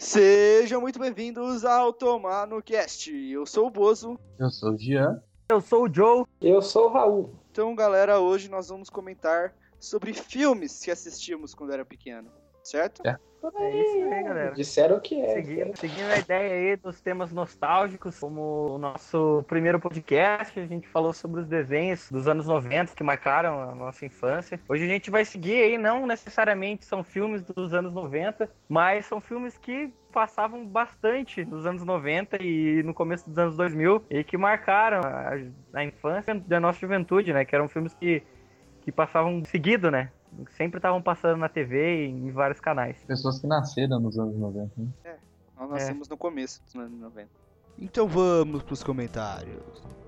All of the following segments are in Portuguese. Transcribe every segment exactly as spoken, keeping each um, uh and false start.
Sejam muito bem-vindos ao Tomar no Cast. Eu sou o Bozo. Eu sou o Jean. Eu sou o Joe. Eu sou o Raul. Então, galera, hoje nós vamos comentar sobre filmes que assistimos quando era pequeno, certo? É. É isso aí, galera. Disseram que é. Seguindo, seguindo a ideia aí dos temas nostálgicos, como o nosso primeiro podcast, a gente falou sobre os desenhos dos anos noventa que marcaram a nossa infância. Hoje a gente vai seguir aí, não necessariamente são filmes dos anos noventa, mas são filmes que passavam bastante nos anos noventa e no começo dos anos dois mil e que marcaram a, a infância da nossa juventude, né? Que eram filmes que, que passavam seguido, né? Sempre estavam passando na T V e em vários canais. Pessoas que nasceram nos anos noventa. Né? É, nós nascemos é. no começo dos anos noventa. Então vamos pros comentários.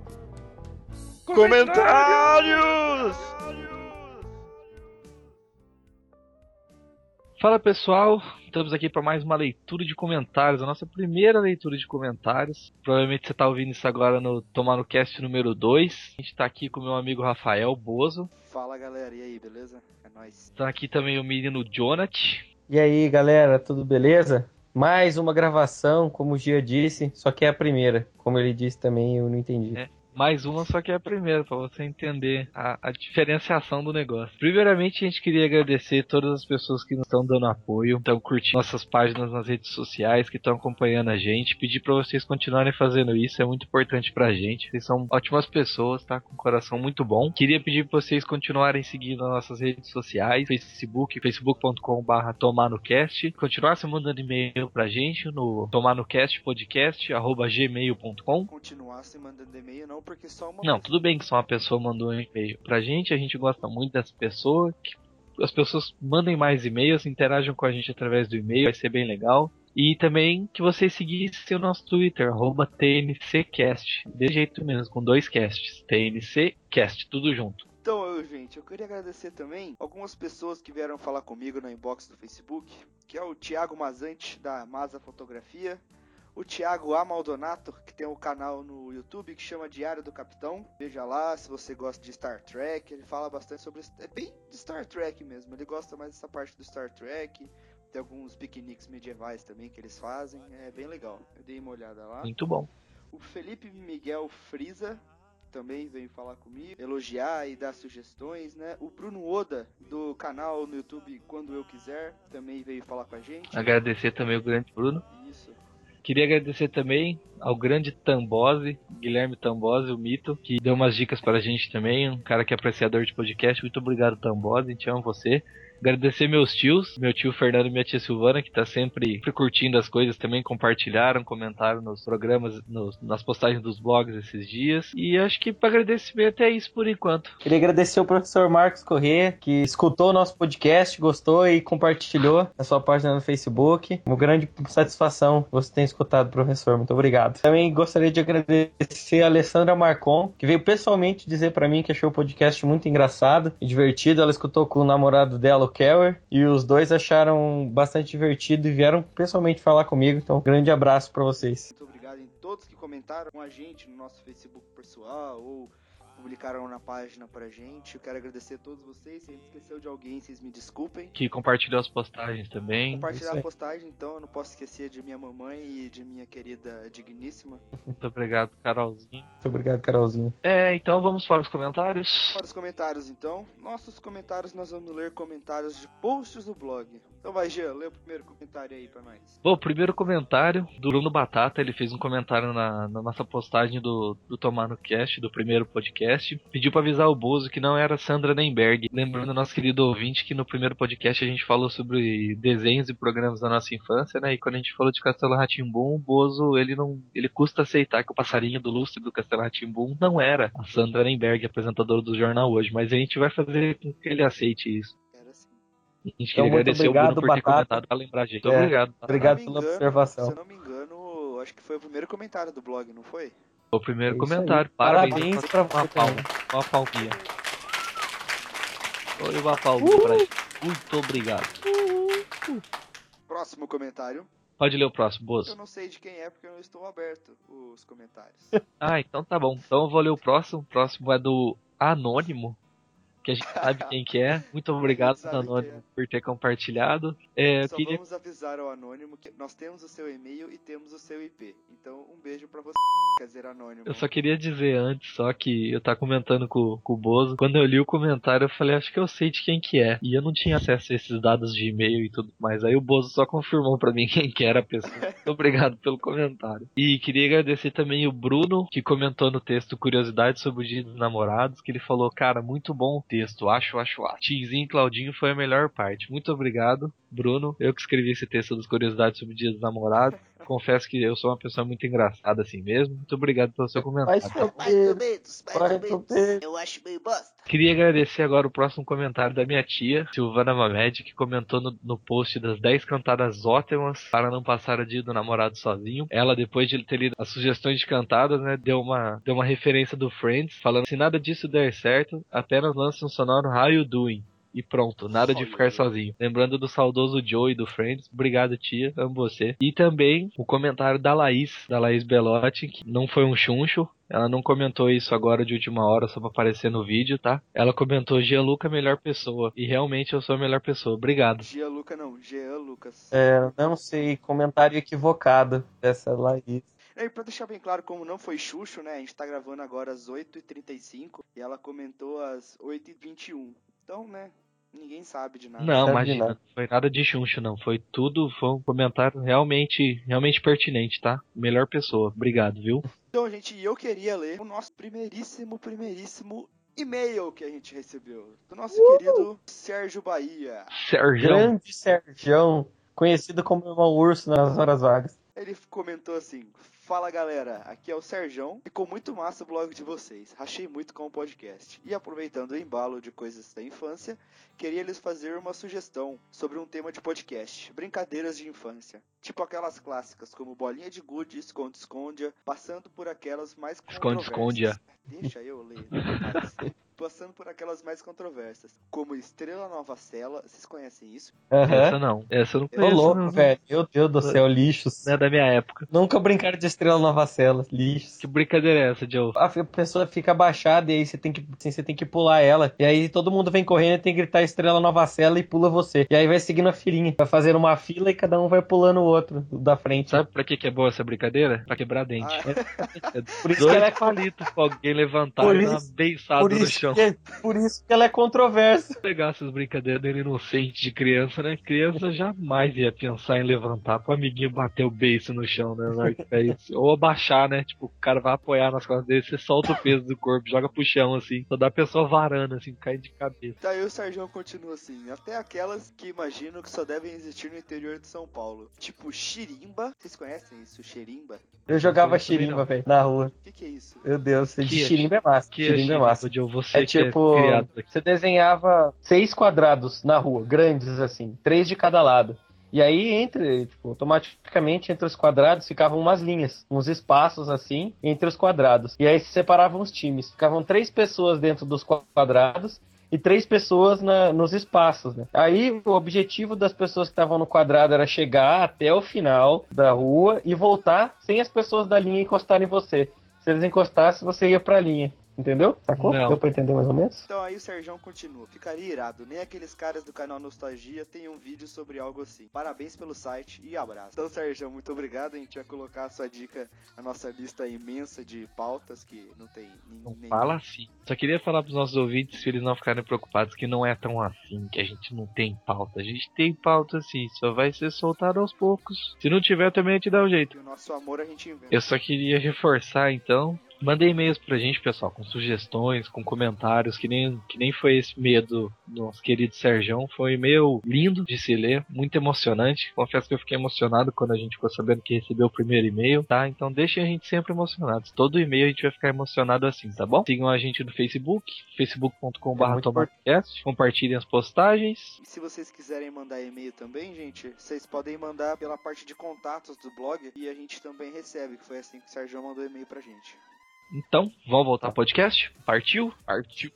Comentários! Fala pessoal, estamos aqui para mais uma leitura de comentários, a nossa primeira leitura de comentários. Provavelmente você está ouvindo isso agora no Tomar no Cast número dois. A gente está aqui com o meu amigo Rafael Bozo. Fala, galera, e aí, beleza? É nóis. Está aqui também o menino Jonathan. E aí, galera, tudo beleza? Mais uma gravação, como o Gia disse, só que é a primeira. Como ele disse também, eu não entendi. É. Mais uma, só que é a primeira, para você entender a, a diferenciação do negócio. Primeiramente, a gente queria agradecer todas as pessoas que nos estão dando apoio, estão curtindo nossas páginas nas redes sociais, que estão acompanhando a gente. Pedir para vocês continuarem fazendo isso, é muito importante pra gente. Vocês são ótimas pessoas, tá? Com um coração muito bom. Queria pedir para vocês continuarem seguindo as nossas redes sociais, Facebook, facebook ponto com barra tomar no cast. Continuassem mandando e-mail pra gente no tomarnocastpodcast arroba gmail ponto com. Continuassem mandando e-mail, não. Porque só uma Não, tudo bem que só uma pessoa mandou um e-mail pra gente, a gente gosta muito dessa pessoa, que as pessoas mandem mais e-mails, interajam com a gente através do e-mail, vai ser bem legal. E também que vocês seguissem o nosso Twitter, arroba T N C Cast, desse jeito mesmo, com dois casts, T N C Cast, tudo junto. Então, eu, gente, eu queria agradecer também algumas pessoas que vieram falar comigo no inbox do Facebook, que é o Thiago Mazante, da Maza Fotografia, o Thiago A. Maldonato, que tem um canal no YouTube que chama Diário do Capitão. Veja lá, se você gosta de Star Trek, ele fala bastante sobre... É bem de Star Trek mesmo, ele gosta mais dessa parte do Star Trek. Tem alguns piqueniques medievais também que eles fazem, é bem legal. Eu dei uma olhada lá. Muito bom. O Felipe Miguel Friza também veio falar comigo, elogiar e dar sugestões, né? O Bruno Oda, do canal no YouTube Quando Eu Quiser, também veio falar com a gente. Agradecer também o grande Bruno. Isso. Queria agradecer também ao grande Tambose, Guilherme Tambose, o mito, que deu umas dicas para a gente também, um cara que é apreciador de podcast. Muito obrigado, Tambose, a gente ama você. Agradecer meus tios, meu tio Fernando e minha tia Silvana, que tá sempre, sempre curtindo as coisas também, compartilharam, comentaram nos programas, nos, nas postagens dos blogs esses dias. E acho que para agradecimento é isso por enquanto. Queria agradecer ao professor Marcos Corrêa, que escutou o nosso podcast, gostou e compartilhou na sua página no Facebook. Uma grande satisfação você ter escutado, professor. Muito obrigado. Também gostaria de agradecer a Alessandra Marcon, que veio pessoalmente dizer para mim que achou o podcast muito engraçado e divertido. Ela escutou com o namorado dela, o Keller, e os dois acharam bastante divertido e vieram pessoalmente falar comigo. Então, um grande abraço para vocês. Muito obrigado em todos que comentaram com a gente no nosso Facebook pessoal ou publicaram na página pra gente. Eu quero agradecer a todos vocês. Se a gente esqueceu de alguém, vocês me desculpem. Que compartilhou as postagens também. Compartilhar a postagem, então, eu não posso esquecer de minha mamãe e de minha querida digníssima. Muito obrigado, Carolzinho. Muito obrigado, Carolzinho. É, então vamos para os comentários. Para os comentários, então. Nossos comentários, nós vamos ler comentários de posts do blog. Então vai, Jean, lê o primeiro comentário aí pra nós. Bom, o primeiro comentário do Bruno Batata, ele fez um comentário na, na nossa postagem do, do Tomar no Cast, do primeiro podcast. Pediu pra avisar o Bozo que não era Sandra Nemberg. Lembrando nosso querido ouvinte que no primeiro podcast a gente falou sobre desenhos e programas da nossa infância, né? E quando a gente falou de Castelo Rá-Tim-Bum, o Bozo, ele não, ele custa aceitar que o passarinho do lustre do Castelo Rá-Tim-Bum não era a Sandra Nemberg, apresentadora do jornal hoje. Mas a gente vai fazer com que ele aceite isso. A gente Então, queria agradecer obrigado, o Bruno por ter Batata. comentado pra lembrar a gente. É, Obrigado. Obrigado Se pela engano, observação. Se eu não me engano, acho que foi o primeiro comentário do blog, não foi? O primeiro É isso comentário. aí. Parabéns, Parabéns pra uma você palma. também. Uma palminha. Olha uma palminha pra gente. Muito obrigado. Próximo comentário. Pode ler o próximo, Eu Bozo. não sei de quem é porque eu não estou aberto os comentários. Ah, então tá bom. Então eu vou ler o próximo. O próximo é do Anônimo. que a gente sabe quem que é. Muito obrigado, Anônimo, por ter compartilhado. É, eu Só queria... vamos avisar ao Anônimo que nós temos o seu e-mail e temos o seu I P. Então, um beijo pra você, quer dizer, Anônimo. Eu só queria dizer antes, só que eu tava comentando com, com o Bozo. Quando eu li o comentário, eu falei, acho que eu sei de quem que é. E eu não tinha acesso a esses dados de e-mail e tudo mais. Aí o Bozo só confirmou pra mim quem que era a pessoa. Muito obrigado pelo comentário. E queria agradecer também o Bruno, que comentou no texto Curiosidades sobre o Dia dos Namorados, que ele falou, cara, muito bom o texto, acho, acho, acho. Tizinho e Claudinho foi a melhor parte. Muito obrigado, Bruno. Eu que escrevi esse texto das Curiosidades sobre o Dia dos Namorados. Confesso que eu sou uma pessoa muito engraçada assim mesmo. Muito obrigado pelo seu comentário. Mais ou menos, mais ou menos. Eu acho meio bosta. Queria agradecer agora o próximo comentário da minha tia, Silvana Mamed, que comentou no, no post das dez cantadas ótimas para não passar o dia do namorado sozinho. Ela, depois de ter lido as sugestões de cantadas, né, deu uma, deu uma referência do Friends, falando, se nada disso der certo, apenas lance um sonoro How You Doing. E pronto, nada de ficar sozinho. Lembrando do saudoso Joey do Friends. Obrigado, tia. Amo você. E também o comentário da Laís, da Laís Belotti, que não foi um chuncho. Ela não comentou isso agora de última hora, só pra aparecer no vídeo, tá? Ela comentou, Gianluca, melhor pessoa. E realmente eu sou a melhor pessoa. Obrigado. Gianluca não, Jean Lucas. É, não sei, comentário equivocado dessa Laís. E pra deixar bem claro, como não foi Xuxo, né? A gente tá gravando agora às oito e trinta e cinco e ela comentou às oito e vinte e um. Então, né? Ninguém sabe de nada. Não, Sabe imagina, nada. não foi nada de chuncho, não. Foi tudo, foi um comentário realmente, realmente pertinente, tá? Melhor pessoa. Obrigado, viu? Então, gente, eu queria ler o nosso primeiríssimo, primeiríssimo e-mail que a gente recebeu. Do nosso uh! querido Sérgio Bahia. Sérgio. Grande Sérgio, conhecido como Irmão Urso nas horas vagas. Ele comentou assim, fala galera, aqui é o Serjão, ficou muito massa o blog de vocês, rachei muito com o podcast. E aproveitando o embalo de coisas da infância, queria lhes fazer uma sugestão sobre um tema de podcast, brincadeiras de infância. Tipo aquelas clássicas como Bolinha de Gude, Esconde-Esconde, passando por aquelas mais controversas. Esconde-Esconde. Deixa eu ler, rapaz. Passando por aquelas mais controversas, como Estrela Nova Cela, vocês conhecem isso? Uhum. Essa não, essa eu não Tô conheço. louco, não. velho. Meu Deus do céu, lixos. Não é da minha época. Nunca brincaram de Estrela Nova Cela, lixos. Que brincadeira é essa, Joe? A pessoa fica abaixada e aí você tem que, assim, você tem que pular ela. E aí todo mundo vem correndo e tem que gritar Estrela Nova Cela e pula você. E aí vai seguindo a filinha. Vai fazer uma fila e cada um vai pulando o outro da frente. Sabe pra que que é boa essa brincadeira? Pra quebrar dente. Ah, É Por isso dois que ela é palitos pra alguém levantar Por e dar uma isso- beiçada por no isso chão. que é- por isso que ela é controversa. Pegar essas brincadeiras dele inocente de criança, né? Criança jamais ia pensar em levantar pro amiguinho bater o beiço no chão, né? Na hora que é isso. Ou abaixar, né? Tipo, o cara vai apoiar nas costas dele, você solta o peso do corpo, joga pro chão, assim. Só dá a pessoa varando, assim, cai de cabeça. Tá, aí o Sérgio continua assim, até aquelas que imagino que só devem existir no interior de São Paulo. Tipo xirimba, vocês conhecem isso, xirimba? Eu jogava Eu também xirimba, não. velho, na rua. O que que é isso? Meu Deus, de Que é xirimba é massa. Que xirimba é massa. Joe, você É que tipo, é criado aqui. você desenhava seis quadrados na rua, grandes assim, três de cada lado. E aí, entre, tipo, automaticamente, entre os quadrados ficavam umas linhas, uns espaços assim, entre os quadrados. E aí se separavam os times. Ficavam três pessoas dentro dos quadrados e três pessoas na, nos espaços, né? Aí o objetivo das pessoas que estavam no quadrado era chegar até o final da rua e voltar sem as pessoas da linha encostarem em você. Se eles encostassem, você ia pra linha. Entendeu? Sacou? Não. Deu pra entender mais ou menos? Então aí o Sérgio continua, ficaria irado, nem aqueles caras do canal Nostalgia tem um vídeo sobre algo assim. Parabéns pelo site e abraço. Então Sérgio, muito obrigado, a gente vai colocar a sua dica na nossa lista imensa de pautas que não tem Não nem... fala assim. Só queria falar pros nossos ouvintes, se eles não ficarem preocupados, que não é tão assim, que a gente não tem pauta. A gente tem pauta sim, só vai ser soltado aos poucos. Se não tiver, também a gente dá um jeito. que o nosso amor a gente inventa. Eu só queria reforçar, então. Mandem e-mails pra gente, pessoal, com sugestões, com comentários, que nem, que nem foi esse e-mail do nosso querido Serjão. Foi um e-mail lindo de se ler, muito emocionante. Confesso que eu fiquei emocionado quando a gente ficou sabendo que recebeu o primeiro e-mail, tá? Então deixem a gente sempre emocionados. Todo e-mail a gente vai ficar emocionado assim, tá bom? Sigam a gente no Facebook, facebook ponto com barra tomacast. Compartilhem as postagens. E se vocês quiserem mandar e-mail também, gente, vocês podem mandar pela parte de contatos do blog e a gente também recebe, que foi assim que o Sérgio mandou e-mail pra gente. Então, vamos voltar ao podcast? Partiu? Partiu,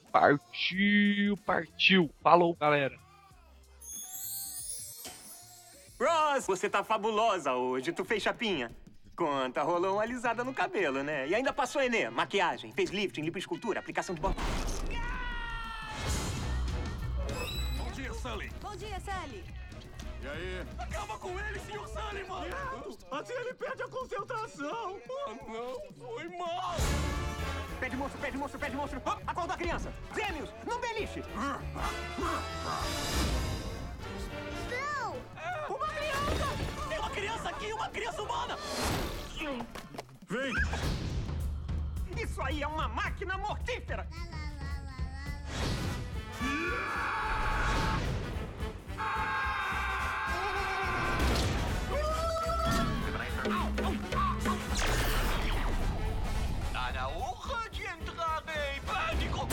partiu, partiu. Falou, galera. Ross, você tá fabulosa hoje. Tu fez chapinha? Conta, rolou uma alisada no cabelo, né? E ainda passou Enem, maquiagem, fez lifting, lipoescultura, aplicação de botox. Sully. Bom dia, Sally. E aí? Acaba com ele, senhor Sullivan! Assim ele perde a concentração! Oh, não! Foi mal! Pé de monstro, pé de monstro, pé de monstro! Oh, acorda a criança! Gêmeos, não beliche! Não! Uma criança! Tem uma criança aqui, uma criança humana! Vem! Isso aí é uma máquina mortífera! Dá na honra de entrar em pânico!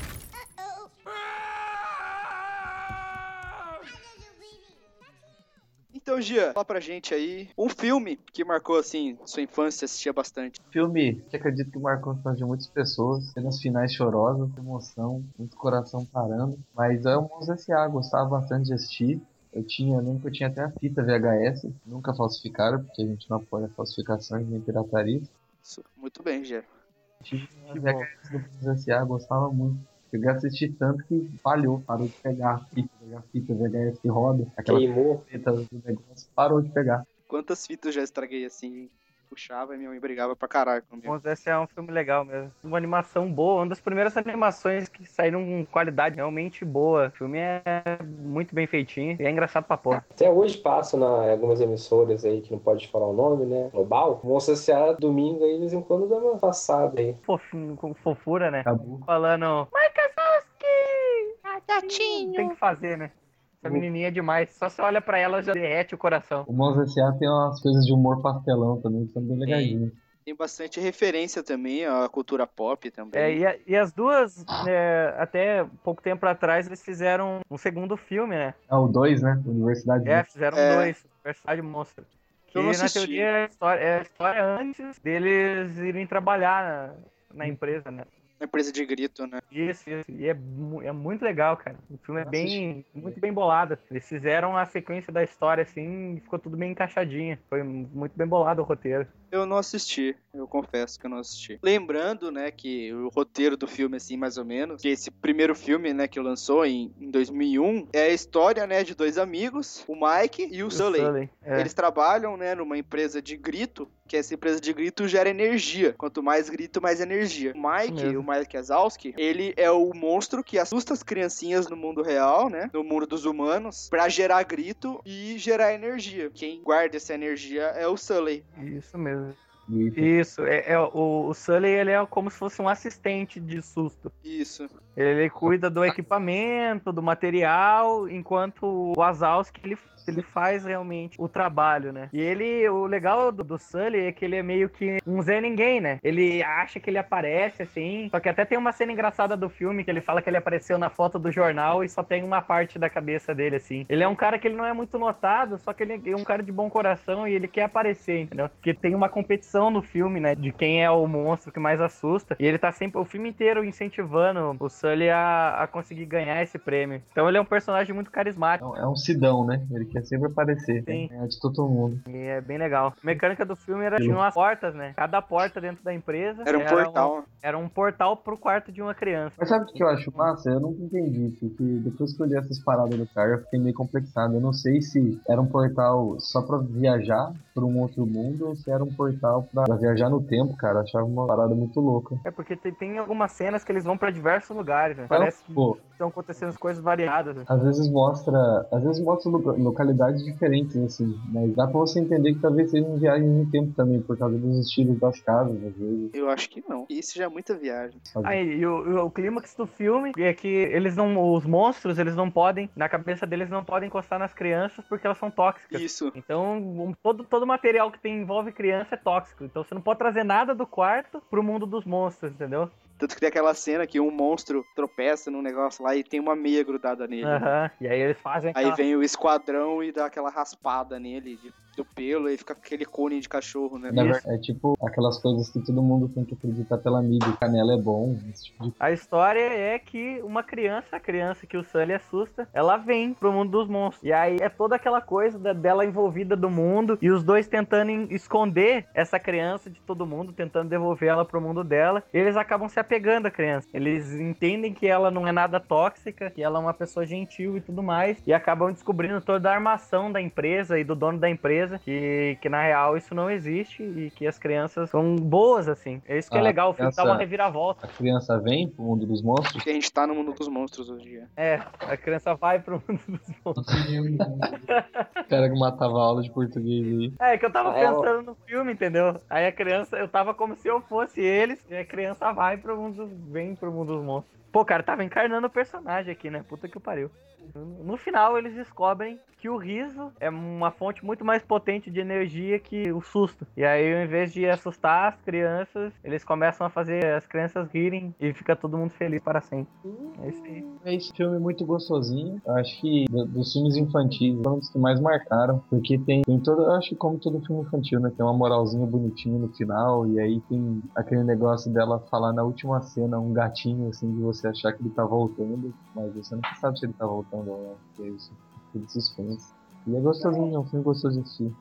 Então, Gia, fala pra gente aí um filme que marcou, assim, sua infância, assistia bastante. Filme que acredito que marcou a infância de muitas pessoas, cenas finais chorosas, emoção, muito coração parando, mas é o Monstros S A, gostava bastante de assistir. Eu tinha, eu lembro que eu tinha até a fita V H S, nunca falsificaram, porque a gente não apoia falsificações nem pirataria. Isso, muito bem, Gia. Tinha a V H S do Monstros S A, gostava muito. Cheguei a assistir tanto que falhou, parou de pegar a fita, pegar a fita V H S que roda, aquela Queimou. fita do negócio, parou de pegar. Quantas fitas já estraguei assim, puxava e minha mãe brigava pra caralho comigo. Monstros S A é um filme legal mesmo. Uma animação boa, uma das primeiras animações que saíram com qualidade realmente boa. O filme é muito bem feitinho e é engraçado pra porra. Até hoje passa na, em algumas emissoras aí que não pode falar o nome, né? Global. Monstros S A domingo aí, de vez em quando dá uma passada aí. Fofinho, com fofura, né? Acabou. Falando, Mike Wazowski! Gatinho! Tem que fazer, né? Essa menininha é demais. Só você olha pra ela, já derrete o coração. O Monstros S A tem umas coisas de humor pastelão também, que são bem legaisinhas. Tem bastante referência também à cultura pop também. É, e, a- e as duas, é, até pouco tempo atrás, eles fizeram um segundo filme, né? Ah, o dois, né? Universidade É, de... fizeram É. dois, Universidade Monstro. Que Eu não na assisti. teoria é a história, é a história antes deles irem trabalhar na, na empresa, né? Uma empresa de grito, né? Isso, isso. E é, mu- é muito legal, cara. O filme é Eu bem, muito bem bolado. Eles fizeram a sequência da história assim e ficou tudo bem encaixadinho. Foi muito bem bolado o roteiro. Eu não assisti, eu confesso que eu não assisti. Lembrando, né, que o roteiro do filme, assim, mais ou menos, que esse primeiro filme, né, que lançou em, em dois mil e um, é a história, né, de dois amigos, o Mike e o, O Sully. Sully, é. Eles trabalham, né, numa empresa de grito, que essa empresa de grito gera energia. Quanto mais grito, mais energia. O Mike, mesmo. o Mike Wazowski, ele é o monstro que assusta as criancinhas no mundo real, né, no mundo dos humanos, pra gerar grito e gerar energia. Quem guarda essa energia é o Sully. Isso mesmo. Isso. Isso, é, é o, o Sully, ele é como se fosse um assistente de susto. Isso. Ele cuida do equipamento, do material, enquanto o Wazowski, ele, ele faz realmente o trabalho, né? E ele, o legal do, do Sully é que ele é meio que um Zé Ninguém, né? Ele acha que ele aparece, assim, só que até tem uma cena engraçada do filme, que ele fala que ele apareceu na foto do jornal e só tem uma parte da cabeça dele, assim. Ele é um cara que ele não é muito notado, só que ele é um cara de bom coração e ele quer aparecer, entendeu? Porque tem uma competição no filme, né? De quem é o monstro que mais assusta. E ele tá sempre, o filme inteiro, incentivando o Sully a, a conseguir ganhar esse prêmio. Então ele é um personagem muito carismático. É um sidão, né? Ele quer sempre aparecer. Sim. É de todo mundo. E é bem legal. A mecânica do filme era tinha umas portas, né? Cada porta dentro da empresa Era um portal. Um, era um portal pro quarto de uma criança. Mas sabe o que eu acho massa? Eu nunca entendi, porque depois que eu li essas paradas do cara, eu fiquei meio complexado. Eu não sei se era um portal só pra viajar pra um outro mundo ou se era um portal pra, pra viajar no tempo, cara. Eu achava uma parada muito louca. É porque tem, tem algumas cenas que eles vão pra diversos lugares, né? Mas, Parece que pô, estão acontecendo coisas variadas. Né? às vezes mostra, às vezes mostra loca- localidades diferentes, assim, mas dá pra você entender que talvez sejam viagens no tempo também, por causa dos estilos das casas, às vezes. Eu acho que não. Isso já é muita viagem. sabe? Aí, e o, e o clímax do filme é que eles não, os monstros, eles não podem, na cabeça deles não podem encostar nas crianças porque elas são tóxicas. Isso. Então, um- todo, todo material que tem, envolve criança é tóxico. Então você não pode trazer nada do quarto pro mundo dos monstros, entendeu? Tanto que tem aquela cena que um monstro tropeça num negócio lá e tem uma meia grudada nele. Aham. E aí eles fazem Aí aquela... vem o esquadrão e dá aquela raspada nele de muito pelo e fica aquele cone de cachorro, né? Na verdade, é tipo aquelas coisas que todo mundo tem que acreditar pela mídia. Canela é bom, esse tipo de... A história é que uma criança, a criança que o Sully assusta, ela vem pro mundo dos monstros. E aí é toda aquela coisa da- dela envolvida do mundo e os dois tentando em- esconder essa criança de todo mundo, tentando devolver ela pro mundo dela. E eles acabam se apegando à criança. Eles entendem que ela não é nada tóxica, que ela é uma pessoa gentil e tudo mais. E acabam descobrindo toda a armação da empresa e do dono da empresa, que, que na real isso não existe e que as crianças são boas, assim. É isso que é Ah, legal, o filme dá criança- uma reviravolta. A criança vem pro mundo dos monstros. Porque a gente tá no mundo dos monstros hoje em dia. É, a criança vai pro mundo dos monstros. O cara que matava a aula de português aí. É, que eu tava Ah, ela- pensando no filme, entendeu? Aí a criança, eu tava como se eu fosse eles, e a criança vai pro mundo, vem pro mundo dos monstros. Pô, cara, tava encarnando o personagem aqui, né? Puta que pariu. No final, eles descobrem que o riso é uma fonte muito mais potente de energia que o susto. E aí, ao invés de assustar as crianças, eles começam a fazer as crianças rirem e fica todo mundo feliz para sempre. É isso aí. É esse filme muito gostosinho. Eu acho que do- dos filmes infantis, foi um dos que mais marcaram. Porque tem, tem todo, eu acho que como todo filme infantil, né? Tem uma moralzinha bonitinha no final. E aí tem aquele negócio dela falar na última cena um gatinho, assim, de você achar que ele tá voltando. Mas você não sabe se ele tá voltando ou não. Que é isso. Tudo suspense. E é gostosinho, é um filme gostoso de assistir.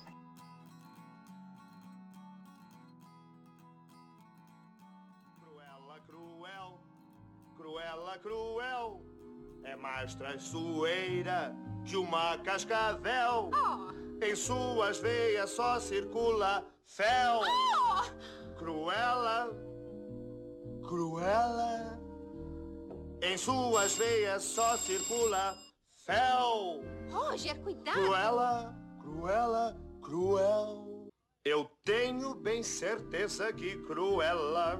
Cruella, cruel, Cruella, cruel, é mais traiçoeira que uma cascavel. Em suas veias só circula fel. Cruella, Cruella, em suas veias só circula fel. Roger, cuidado. Cruella, Cruella, cruel. Eu tenho bem certeza que Cruella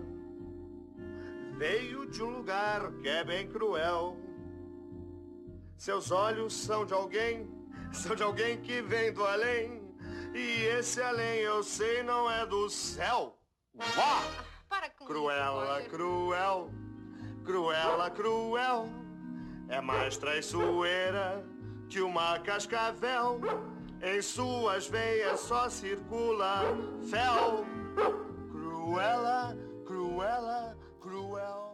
veio de um lugar que é bem cruel. Seus olhos são de alguém, são de alguém que vem do além. E esse além eu sei não é do céu. Uá! Para com Cruella, isso, Roger. cruel, Cruella, cruel, é mais traiçoeira que uma cascavel. Em suas veias só circula fel. Cruella, Cruella, cruel.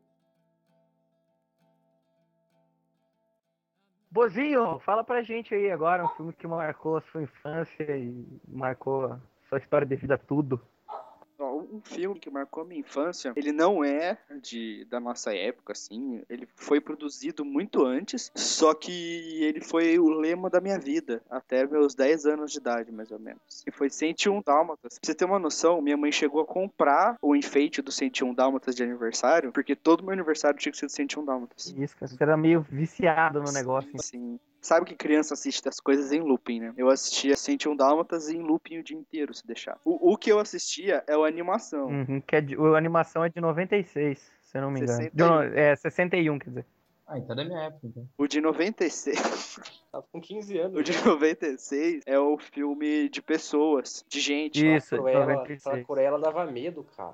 Bozinho, fala pra gente aí agora um filme que marcou a sua infância e marcou a sua história de vida, tudo. Ó, um filme que marcou a minha infância, ele não é de, da nossa época, assim, ele foi produzido muito antes, só que ele foi o lema da minha vida, até meus dez anos de idade, mais ou menos. E foi cento e um Dálmatas. Pra você ter uma noção, minha mãe chegou a comprar o enfeite do cento e um Dálmatas de aniversário, porque todo meu aniversário tinha que ser do cento e um Dálmatas. Isso, cara, você era meio viciado no negócio. Sim. Sabe que criança assiste as coisas em looping, né? Eu assistia cento e um Dálmatas em looping o dia inteiro, se deixar. O, o que eu assistia é a animação. Uhum, que é de, a animação é de noventa e seis, se eu não me engano. sessenta e De, um. no- é, sessenta e um, quer dizer. Ah, então é da minha época, então. O de noventa e seis, Tava com quinze anos. o de noventa e seis é o filme de pessoas, de gente. Isso, de Cruella, noventa e aquela seis. Cruella dava medo, cara.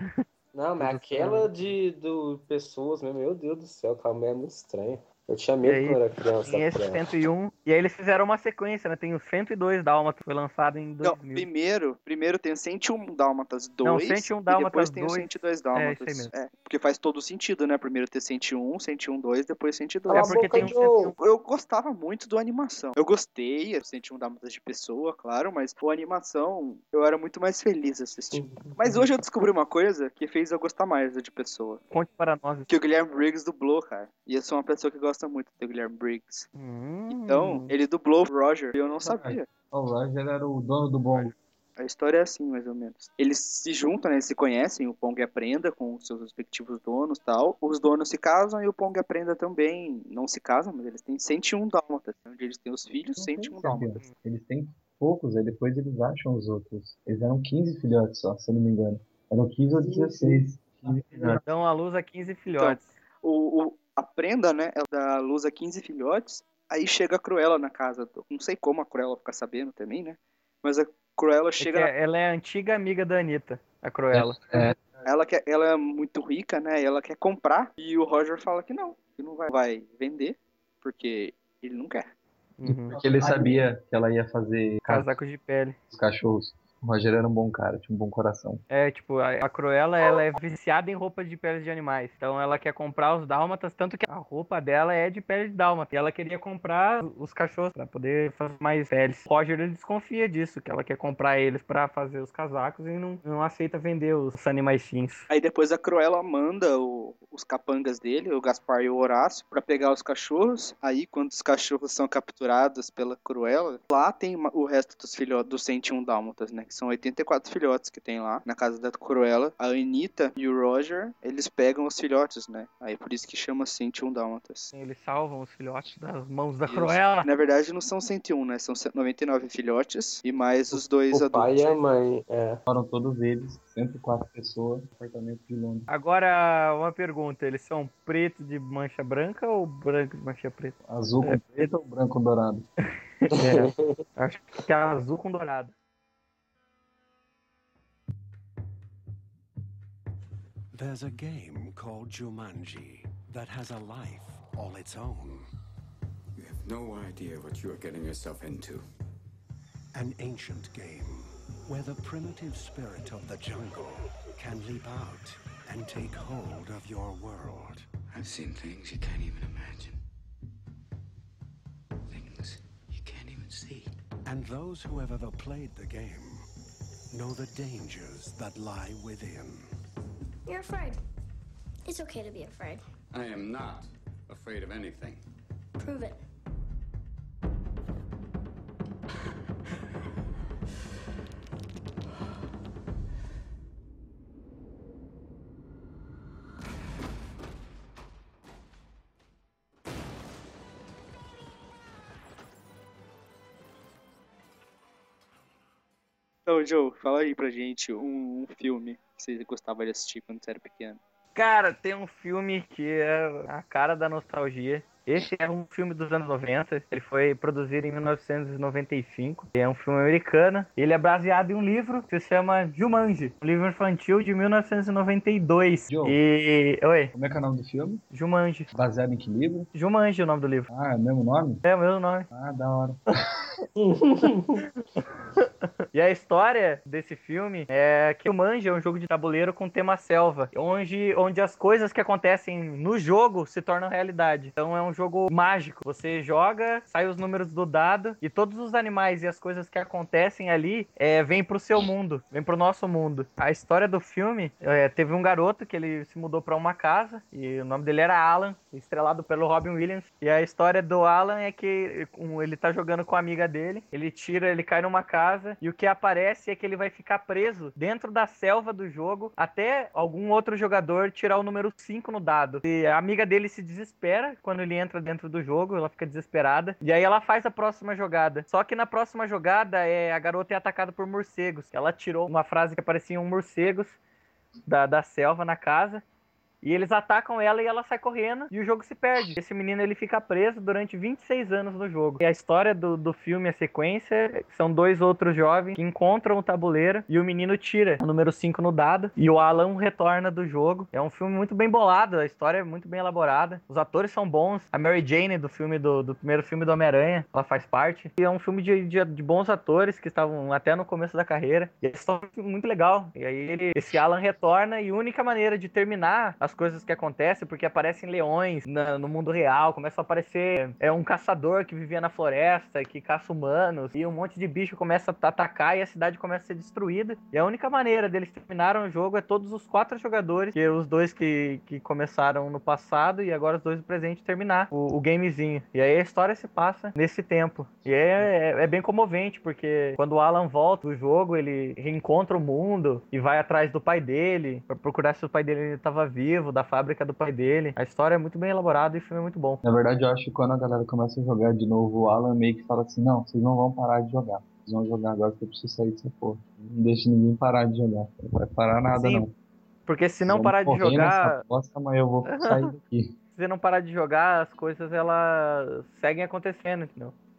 Não, mas Tudo aquela de do pessoas, meu, meu Deus do céu, aquela mulher é muito estranha. Eu tinha medo E aí, quando eu era criança Tem da esse Cruella. cento e um, e aí eles fizeram uma sequência, né? Tem o cento e dois Dálmatas, foi lançado em Não, dois mil. primeiro, primeiro tem o cento e um Dálmatas dois. Não, cento e um e Dálmatas depois tem o dois. cento e dois É, Dálmatas. isso aí mesmo. É, porque faz todo sentido, né? Primeiro ter cento e um, cento e um dois, depois cento e dois. É Cala a porque boca tem um de cento e um. um. Eu gostava muito do animação. Eu gostei, do cento e um Dálmatas de pessoa, claro, mas o animação eu era muito mais feliz assistindo. Mas hoje eu descobri uma coisa que fez eu gostar mais do de pessoa. Conte para nós. Que o Guilherme Briggs dublou, cara. E eu sou uma pessoa que gosta muito do Guilherme Briggs. Hum. Então, ele dublou o Roger e eu não sabia. O Roger era o dono do bongo. A história é assim, mais ou menos. Eles se juntam, né? Eles se conhecem, o Pong e a Prenda, com os seus respectivos donos e tal. Os donos se casam e o Pong e a Prenda também não se casam, mas eles têm cento e um Dálmatas. Onde eles têm os filhos, cento e um Dálmatas. Eles têm poucos, aí depois eles acham os outros. Eles eram quinze filhotes só, se eu não me engano. Eram quinze ou dezesseis. quinze filhotes. Dão à luz a quinze filhotes. O, o- a Prenda, né? Ela dá luz a quinze filhotes. Aí chega a Cruella na casa. Do... Não sei como a Cruella fica sabendo também, né? Mas a Cruella É chega que na ela é a antiga amiga da Anitta, a Cruella. É, Ela, quer, ela é muito rica, né? E ela quer comprar. E o Roger fala que não, que não vai, vai vender, porque ele não quer. Uhum. Porque ele sabia que ela ia fazer Casacos de pele. os cachorros. O Roger era um bom cara, tinha um bom coração. É, tipo, a, a Cruella, ela é viciada em roupa de pele de animais. Então ela quer comprar os dálmatas, tanto que a roupa dela é de pele de dálmata. E ela queria comprar os cachorros pra poder fazer mais peles. O Roger, ele desconfia disso, que ela quer comprar eles pra fazer os casacos e não, não aceita vender os animaizinhos. Aí depois a Cruella manda o- os capangas dele, o Gaspar e o Horácio, pra pegar os cachorros. Aí quando os cachorros são capturados pela Cruella, lá tem ma- o resto dos filhotes, dos cento e um dálmatas, né? Que são oitenta e quatro filhotes que tem lá na casa da Cruella. A Anitta e o Roger, eles pegam os filhotes, né? Aí por isso que chama cento e um dálmatas. Eles salvam os filhotes das mãos da Isso. Cruella. Na verdade não são cento e um, né? São noventa e nove filhotes e mais os dois O pai e adultos. a mãe, é. Foram todos eles, cento e quatro pessoas, no apartamento de Londres. Agora, uma pergunta. Eles são preto de mancha branca ou branco de mancha preta? Azul com É. preto ou branco com dourado? É, acho que é azul com dourado. There's a game called Jumanji that has a life all its own. You have no idea what you are getting yourself into. An ancient game where the primitive spirit of the jungle can leap out and take hold of your world. I've seen things you can't even imagine. Things you can't even see. And those who have ever played the game know the dangers that lie within. You're afraid. It's okay to be afraid. I am not afraid of anything. Prove it. Então, Joe, fala aí pra gente um, um filme que você gostava de assistir quando você era pequeno. Cara, tem um filme que é a cara da nostalgia. Esse é um filme dos anos noventa, ele foi produzido em mil novecentos e noventa e cinco, é um filme americano. Ele é baseado em um livro que se chama Jumanji, um livro infantil de mil novecentos e noventa e dois. Joe. E... Oi? Como é que é o nome do filme? Jumanji. Baseado em que livro? Jumanji é o nome do livro. Ah, é o mesmo nome? É o mesmo nome. Ah, da hora. E a história desse filme é que o Jumanji é um jogo de tabuleiro com tema selva, onde, onde as coisas que acontecem no jogo se tornam realidade. Então é um jogo mágico. Você joga, sai os números do dado e todos os animais e as coisas que acontecem ali é, vêm pro seu mundo, vêm pro nosso mundo. A história do filme é, teve um garoto que ele se mudou pra uma casa e o nome dele era Alan, estrelado pelo Robin Williams. E a história do Alan é que um, ele tá jogando com a amiga dele, ele tira, ele cai numa casa e o que aparece é que ele vai ficar preso dentro da selva do jogo até algum outro jogador tirar o número cinco no dado. E a amiga dele se desespera quando ele entra dentro do jogo, ela fica desesperada. E aí ela faz a próxima jogada. Só que na próxima jogada é, a garota é atacada por morcegos. Ela tirou uma frase que apareciam morcegos da, da selva na casa. E eles atacam ela e ela sai correndo e o jogo se perde. Esse menino ele fica preso durante vinte e seis anos no jogo. E a história do, do filme, a sequência, são dois outros jovens que encontram o tabuleiro e o menino tira o número cinco no dado e o Alan retorna do jogo. É um filme muito bem bolado, a história é muito bem elaborada. Os atores são bons. A Mary Jane do filme do, do primeiro filme do Homem-Aranha, ela faz parte. E é um filme de, de, de bons atores que estavam até no começo da carreira. E a história é muito legal. E aí ele, esse Alan retorna e a única maneira de terminar as coisas que acontecem, porque aparecem leões na, no mundo real, começa a aparecer é um caçador que vivia na floresta, que caça humanos, e um monte de bicho começa a atacar e a cidade começa a ser destruída. E a única maneira deles terminarem o jogo é todos os quatro jogadores, que é os dois que, que começaram no passado e agora os dois no presente, terminar o, o gamezinho. E aí a história se passa nesse tempo. E é, é, é bem comovente, porque quando o Alan volta do jogo, ele reencontra o mundo e vai atrás do pai dele, pra procurar se o pai dele estava vivo, da fábrica do pai dele. A história é muito bem elaborada e o filme é muito bom. Na verdade, eu acho que quando a galera começa a jogar de novo, o Alan meio que fala assim, não, vocês não vão parar de jogar. Vocês vão jogar agora que eu preciso sair dessa porra. Não deixe ninguém parar de jogar. Não vai parar nada, Sim, não. porque se não Vamos parar de correr jogar... nessa bosta, mas eu vou sair daqui. Se não parar de jogar, as coisas, elas seguem acontecendo, entendeu?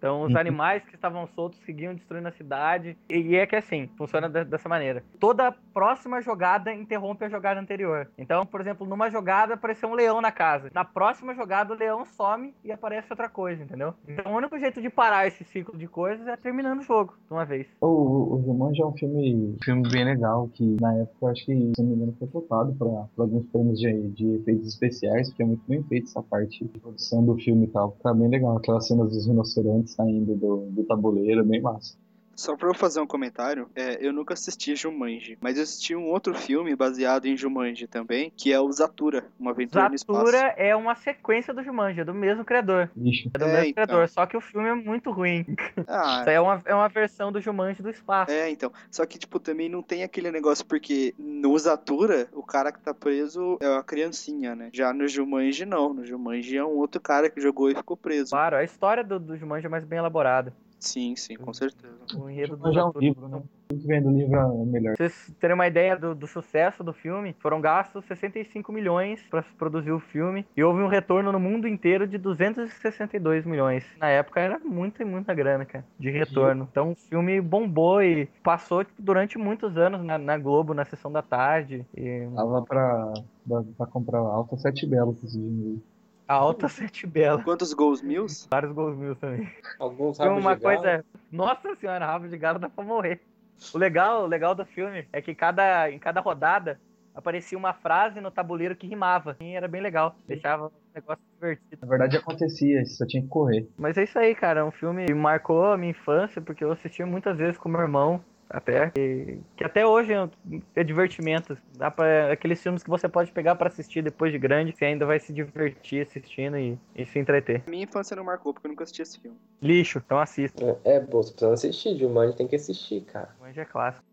Então os animais que estavam soltos seguiam destruindo a cidade. E é que assim, funciona de, dessa maneira. Toda próxima jogada interrompe a jogada anterior. Então, por exemplo, numa jogada apareceu um leão na casa. Na próxima jogada o leão some e aparece outra coisa, entendeu? Então o único jeito de parar esse ciclo de coisas é terminando o jogo, de uma vez. O, o Jumanji é um filme, filme bem legal, que na época eu acho que, se não me engano, foi votado para alguns prêmios de, de efeitos especiais, porque é muito bem feito essa parte de produção do filme e tal. Tá bem legal, aquelas cenas dos rinocerontes saindo do, do tabuleiro, bem massa. Só pra eu fazer um comentário, é, eu nunca assisti Jumanji, mas eu assisti um outro filme baseado em Jumanji também, que é o Zathura, Uma Aventura no Espaço. Zathura é uma sequência do Jumanji, é do mesmo criador. Ixi. É do É, mesmo então. criador, só que o filme é muito ruim. Ah, Isso aí é uma, é uma versão do Jumanji do espaço. é, então. Só que, tipo, também não tem aquele negócio, porque no Zathura, o cara que tá preso é a criancinha, né? Já no Jumanji, não. No Jumanji é um outro cara que jogou e ficou preso. Claro, a história do, do Jumanji é mais bem elaborada. Sim, sim, com certeza. O enredo do Jumanji é um Zathura. livro, né? Quem que vem do livro é melhor. Pra vocês terem uma ideia do, do sucesso do filme, foram gastos sessenta e cinco milhões para produzir o filme e houve um retorno no mundo inteiro de duzentos e sessenta e dois milhões. Na época era muita, muita grana, cara, de retorno. Então o filme bombou e passou tipo, durante muitos anos na, na Globo, na sessão da tarde. E... Tava pra, pra, pra comprar alta sete belos esse dinheiro. A Alta Sete Bela. Quantos gols mil? Vários gols mil também. Alguns Foi rabos uma de galo. coisa... Nossa senhora, rabo de galo dá pra morrer. O legal, o legal do filme é que cada, em cada rodada aparecia uma frase no tabuleiro que rimava. E era bem legal. Deixava o negócio divertido. Na verdade acontecia, só tinha que correr. Mas é isso aí, cara. É um filme que marcou a minha infância, porque eu assisti muitas vezes com meu irmão. Até que, que até hoje é, é divertimento. Dá pra, aqueles filmes que você pode pegar pra assistir depois de grande, você ainda vai se divertir assistindo e, e se entreter. Minha infância não marcou, porque eu nunca assisti esse filme. Lixo, então assista. É, pô, você precisa assistir, Jumanji tem que assistir, cara. Jumanji é clássico.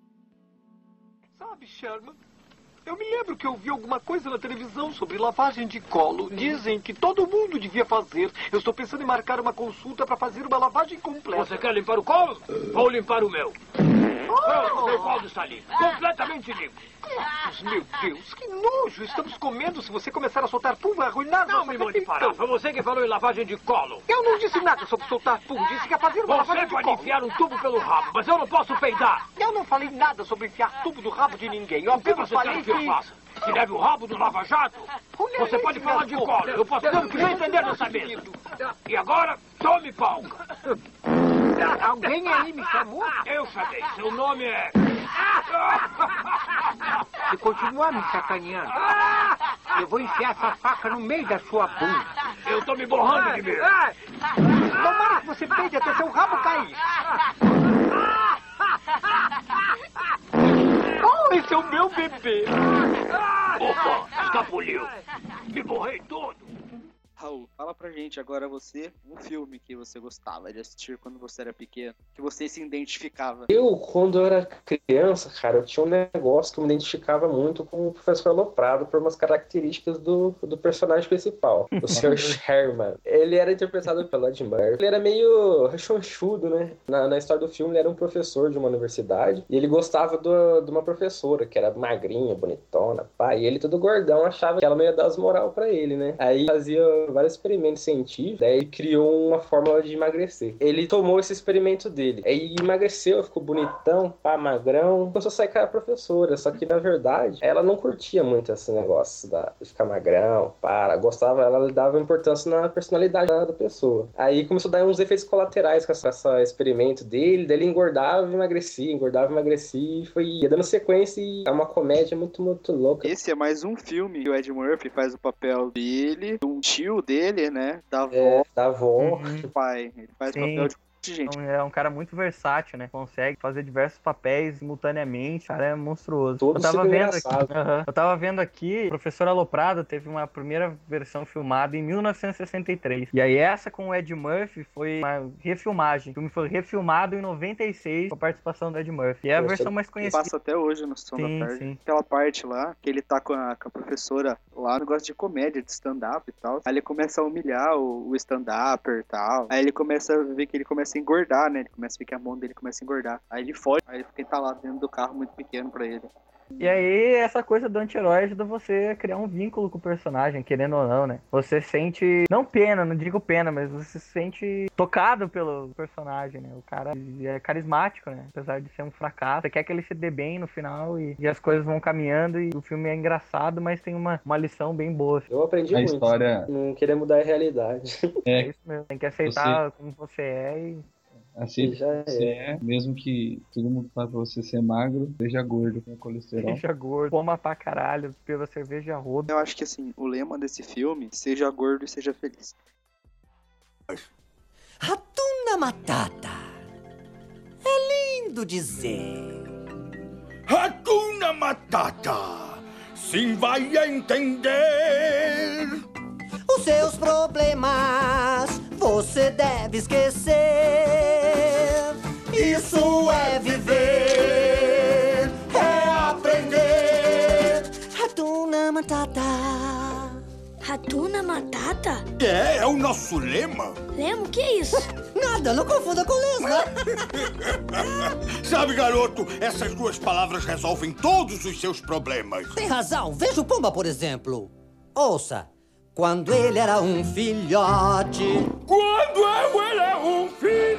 Sabe, Sherman, eu me lembro que eu vi alguma coisa na televisão sobre lavagem de colo. Dizem que todo mundo devia fazer. Eu estou pensando em marcar uma consulta para fazer uma lavagem completa. Você quer limpar o colo? Vou limpar o meu. Pronto, meu colo está limpo. Completamente limpo. Mas, meu Deus, que nojo! Estamos comendo. Se você começar a soltar pum, vai arruinar Não nossa me mande parar. refeição. Foi você que falou em lavagem de colo. Eu não disse nada sobre soltar pum. Disse que ia fazer uma lavagem Você de pode colo. enfiar um tubo pelo rabo, mas eu não posso peidar. Eu não falei nada sobre enfiar tubo do rabo de ninguém. Eu O que apenas você falei quer que eu que... faça? Que leve o rabo do Lava Jato? Você pode falar de colo. Eu posso dizer o que não entender nessa mesa. E agora, tome pau. Alguém aí me chamou? Eu chamei. Seu nome é... Se continuar me sacaneando, eu vou enfiar essa faca no meio da sua bunda. Eu tô me borrando de medo. Tomara que você peide até seu rabo cair. Oh, esse é o meu bebê. Opa, escapuliu. Me borrei todo. Raul, fala pra gente agora você, um filme que você gostava de assistir quando você era pequeno, que você se identificava. Eu, quando eu era criança, cara, eu tinha um negócio que eu me identificava muito com o professor Aloprado por umas características do, do personagem principal, o senhor Sherman. Ele era interpretado pelo Ed Murphy. Ele era meio rechonchudo, né? Na, na história do filme, ele era um professor de uma universidade e ele gostava do, de uma professora que era magrinha, bonitona, pá. E ele, todo gordão, achava que ela não ia dar as moral pra ele, né? Aí fazia vários experimentos científicos, daí criou uma fórmula de emagrecer. Ele tomou esse experimento dele, aí emagreceu, ficou bonitão, pá, magrão, começou a sair com a professora, só que na verdade ela não curtia muito esse negócio da, de ficar magrão, pá, gostava, ela dava importância na personalidade da, da pessoa. Aí começou a dar uns efeitos colaterais com esse experimento dele, daí ele engordava e emagrecia, engordava e emagrecia, e foi ia dando sequência e é uma comédia muito, muito louca. Esse é mais um filme que o Ed Murphy faz o papel dele, de um tio dele, né? Da avó. É, da avó. Uhum. Do pai. Ele faz o papel de gente. É um cara muito versátil, né? Consegue fazer diversos papéis simultaneamente. O cara é monstruoso. Todo eu tava vendo aqui, engraçado. uhum, eu tava vendo aqui, o Professor Aloprado teve uma primeira versão filmada em mil novecentos e sessenta e três. E aí essa com o Ed Murphy foi uma refilmagem. O filme foi refilmado em noventa e seis com a participação do Ed Murphy. E é a Poxa, versão mais conhecida. Passa até hoje no Sessão Sim, da Tarde. sim. Aquela parte lá, que ele tá com a, com a professora lá, negócio de comédia, de stand-up e tal. Aí ele começa a humilhar o, o stand-upper e tal. Aí ele começa a ver que ele começa a engordar, né? Ele começa a ver que a mão dele começa a engordar. Aí ele foge, aí ele fica entalado dentro do carro muito pequeno pra ele. E aí, essa coisa do anti-herói ajuda você a criar um vínculo com o personagem, querendo ou não, né? Você sente, não pena, não digo pena, mas você se sente tocado pelo personagem, né? O cara é carismático, né? Apesar de ser um fracasso. Você quer que ele se dê bem no final e, e as coisas vão caminhando e o filme é engraçado, mas tem uma, uma lição bem boa. Eu aprendi A muito. história- Não querer mudar a realidade. É, É, isso mesmo. Tem que aceitar Você- como você é e... assim Já você é. é, mesmo que todo mundo fala pra você ser magro, seja gordo, com colesterol. Seja gordo, coma pra caralho, beba cerveja a rodo. Eu acho que assim, o lema desse filme, seja gordo e seja feliz. Hakuna Matata. É lindo dizer. Hakuna Matata. Sim, vai entender. Os seus problemas você deve esquecer. Isso é viver, é aprender. Hakuna Matata. Hakuna Matata? É, é o nosso lema. Lema, o que é isso? Nada, não confunda com lesma. Sabe, garoto, essas duas palavras resolvem todos os seus problemas. Tem razão, veja o Pumba, por exemplo. Ouça, quando ele era um filhote. Quando eu era um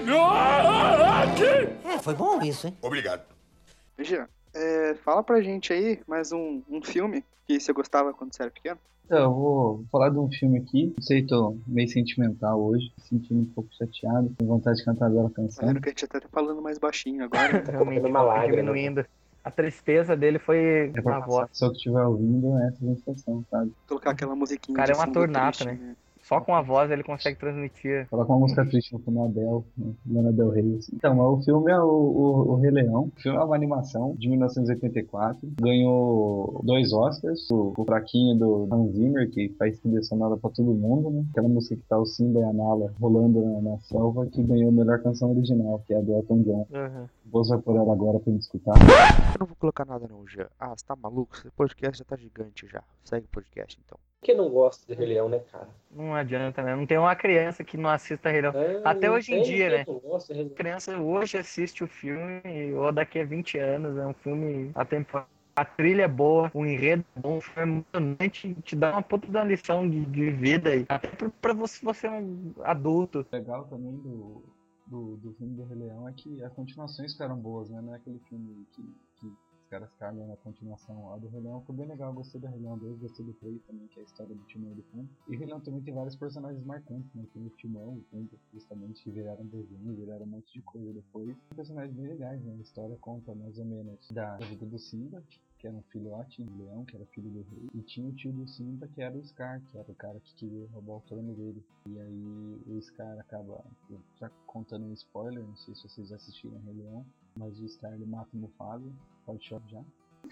filhote. É, foi bom isso, hein? Obrigado. Veja, é, fala pra gente aí mais um, um filme que você gostava quando você era pequeno. Então, eu vou falar de um filme aqui. Não sei, tô meio sentimental hoje, me sentindo um pouco chateado, com vontade de cantar a bela Tá canção. vendo que a gente tá até falando mais baixinho agora. Tá Realmente, uma tá lágrima. diminuindo. A tristeza dele foi É pra na passar, voz. a pessoa que estiver ouvindo é essa sensação, sabe? Colocar aquela musiquinha O cara de é uma fundo tornata, triste, né? Só com a voz ele consegue transmitir. Coloca uma música triste no fundo, Adele, né? Lana Del Rey, assim. Então, o filme é o, o, o Rei Leão. O filme é uma animação de mil novecentos e oitenta e quatro. Ganhou dois Oscars. O, o fraquinho do Hans Zimmer, que faz trilha sonora pra todo mundo, né? Aquela música que tá o Simba e a Nala rolando na, na selva, que ganhou a melhor canção original, que é a do Elton John. Uhum. Vou usar por ela agora pra me escutar. Eu não vou colocar nada não, Jean. Ah, você tá maluco? Esse podcast já tá gigante já. Segue o podcast então. Quem não gosta de Rei Leão, né, cara? Não adianta, né? Não tem uma criança que não assista Rei Leão. É, Até não hoje em tem dia, quem né? não gosta de Rei A Leão. criança hoje assiste o filme, ou daqui a vinte anos, é um filme atemporal. A trilha é boa, o enredo é bom, o filme é emocionante, te dá uma puta da lição de, de vida aí. Até pra, pra você, você é um adulto. O legal também do, do, do filme do Rei Leão é que as continuações ficaram boas, né? Não é aquele filme que, que os caras cagam na continuação lá do Rei Leão. Ficou bem legal, gostei do Rei Leão dois, gostei do três também, que é a história do Timão e do Pumba. E o Rei Leão também tem vários personagens marcantes, né? Tem o Timão e o Pumba, justamente, que viraram desenho, viraram um monte de coisa depois. Tem personagens bem legais, né? A história conta mais ou menos da vida do Simba, que era um filhote de leão, que era filho do rei, e tinha o tio do Simba, que era o Scar, que era o cara que queria roubar o trono dele. E aí o Scar acaba, já contando um spoiler, não sei se vocês já assistiram Rei Leão, mas o Scar ele mata o Mufasa, pode chorar já.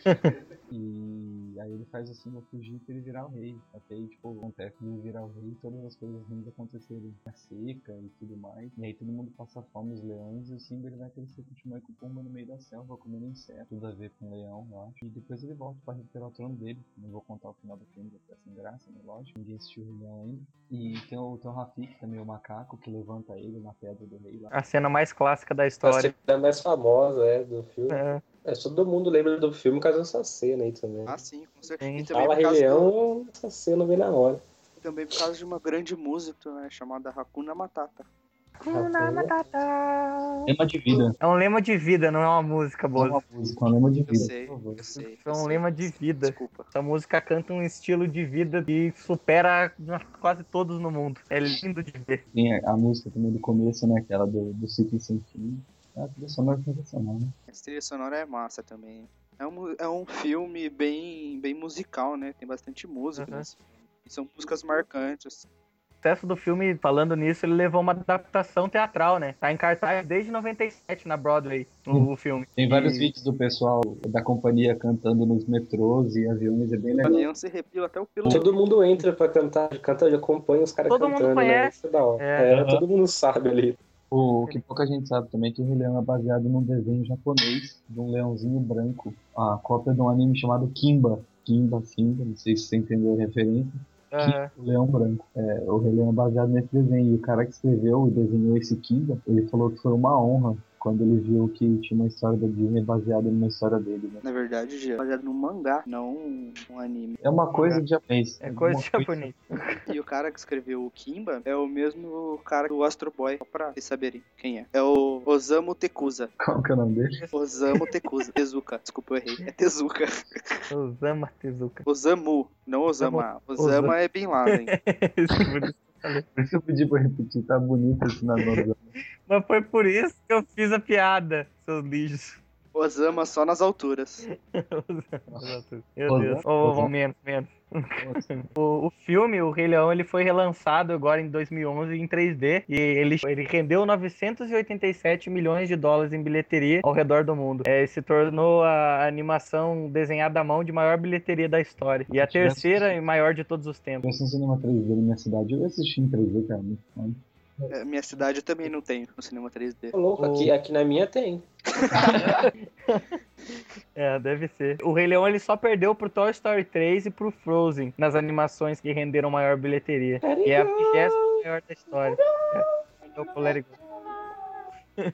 E aí ele faz assim pra fugir pra ele virar o rei. Até aí, tipo, acontece de ele virar o rei e todas as coisas ruins acontecerem na seca e tudo mais. E aí todo mundo passa fome, os leões, e o Simba ele vai crescer com o Timão e com o Pumba no meio da selva, comendo inseto, tudo a ver com o leão, eu acho. E depois ele volta pra recuperar o trono dele. Não vou contar o final do filme, vai ficar sem graça, né? Lógico, ninguém assistiu o Rei Leão ainda. E tem o, tem o Rafiki também, o macaco, que levanta ele na pedra do rei lá. A cena mais clássica da A história. cena mais famosa, é, do filme. É. É, todo mundo lembra do filme por causa dessa cena aí também. Ah, sim, com certeza. Sim. E também Fala por Rei causa do- Leão, essa cena vem na hora. também por causa de uma grande música, né, chamada Hakuna Matata. Hakuna Matata. Lema de vida. É um lema de vida, não é uma música, É boa. uma música, é um lema de Eu vida. sei, por favor. eu sei. É eu um sei. lema de vida. Desculpa. Essa música canta um estilo de vida que supera quase todos no mundo. É lindo de ver. Tem a, a música também do começo, né? Aquela do, do Ciclo Sem Fim. A trilha sonora é sensacional, né? Essa trilha sonora é massa também. É um, é um filme bem, bem musical, né? Tem bastante música Uhum. nesse filme. E são músicas marcantes. O sucesso do filme, falando nisso, ele levou uma adaptação teatral, né? Tá em cartaz desde noventa e sete na Broadway, o, o filme. Tem vários E- vídeos do pessoal da companhia cantando nos metrôs e aviões, é bem O legal. avião se arrepia até o pelo. Todo mundo entra pra cantar, canta, acompanha os caras Todo cantando, mundo né? conhece. Isso é da hora. É. É, todo mundo sabe ali. O que pouca gente sabe também é que o Rei Leão é baseado num desenho japonês de um leãozinho branco, a cópia de um anime chamado Kimba. Kimba, Simba, não sei se você entendeu a referência. Aham. O Leão Branco. É, o Rei Leão é baseado nesse desenho. E o cara que escreveu e desenhou esse Kimba, ele falou que foi uma honra quando ele viu que tinha uma história da Disney baseada numa história dele, né? Na verdade, já é baseado num mangá, não um, um anime. É uma coisa de japonês. É coisa de japonês. E o cara que escreveu o Kimba é o mesmo cara do Astro Boy, só pra vocês saberem quem é. É o Osamu Tezuka. Qual que é o nome dele? Osamu Tezuka. Tezuka, desculpa, eu errei. É Tezuka. Osama Tezuka. Osamu, não Osama. Osama é Bin Laden. Por isso eu pedi pra repetir, tá bonito esse nome. Mas foi por isso que eu fiz a piada, seus lixos. Osama só nas alturas. Meu Deus. Ou oh, oh, menos, menos. o, o filme, o Rei Leão, ele foi relançado agora em dois mil e onze em três D e ele, ele rendeu novecentos e oitenta e sete milhões de dólares em bilheteria ao redor do mundo. É, se tornou a animação desenhada à mão de maior bilheteria da história. E a terceira e maior de todos os tempos. Eu assisti um cinema três D na minha cidade. Eu assisti em três D, cara. Muito bom. É, minha cidade eu também não tenho no cinema três D. Ô, louco, aqui, aqui na minha tem. É, deve ser. O Rei Leão ele só perdeu pro Toy Story três e pro Frozen nas animações que renderam maior bilheteria. E é a vigésima maior da história. É o Let It Go.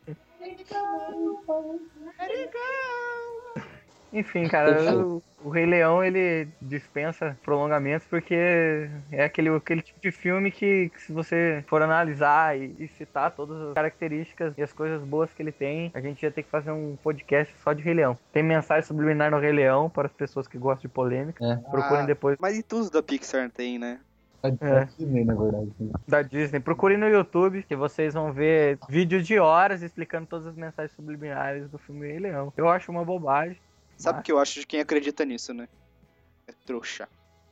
Enfim, cara, o, o Rei Leão, ele dispensa prolongamentos porque é aquele, aquele tipo de filme que, que se você for analisar e, e citar todas as características e as coisas boas que ele tem, a gente ia ter que fazer um podcast só de Rei Leão. Tem mensagem subliminar no Rei Leão para as pessoas que gostam de polêmica. É. Procurem Ah, depois. Mas em tudo da Pixar tem, né? Da É. Disney, na verdade. Da Disney. Procurem no YouTube que vocês vão ver vídeos de horas explicando todas as mensagens subliminares do filme Rei Leão. Eu acho uma bobagem. Sabe o que eu acho de quem acredita nisso, né? É trouxa.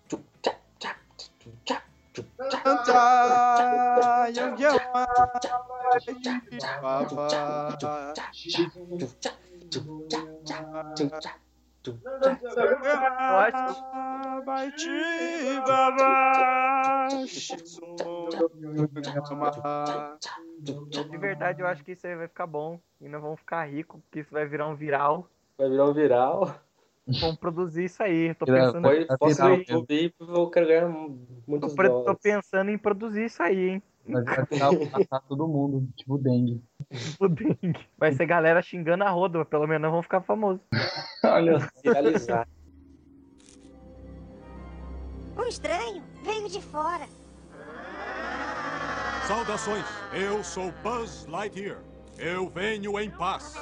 De verdade, eu acho que isso aí vai ficar bom. E não vão ficar ricos, porque isso vai virar um viral. Vai virar um viral. Vamos produzir isso aí. Tô Virar- pensando, Pode, posso no em, YouTube e eu quero ganhar tô, muitos pre- tô dólares. pensando em produzir isso aí, hein? Mas vai ficar- matar todo mundo, tipo dengue. O dengue. Vai ser galera xingando a roda, mas pelo menos vão ficar famosos. Olha, Viralizar. Um estranho veio de fora. Saudações, eu sou Buzz Lightyear. Eu venho em paz.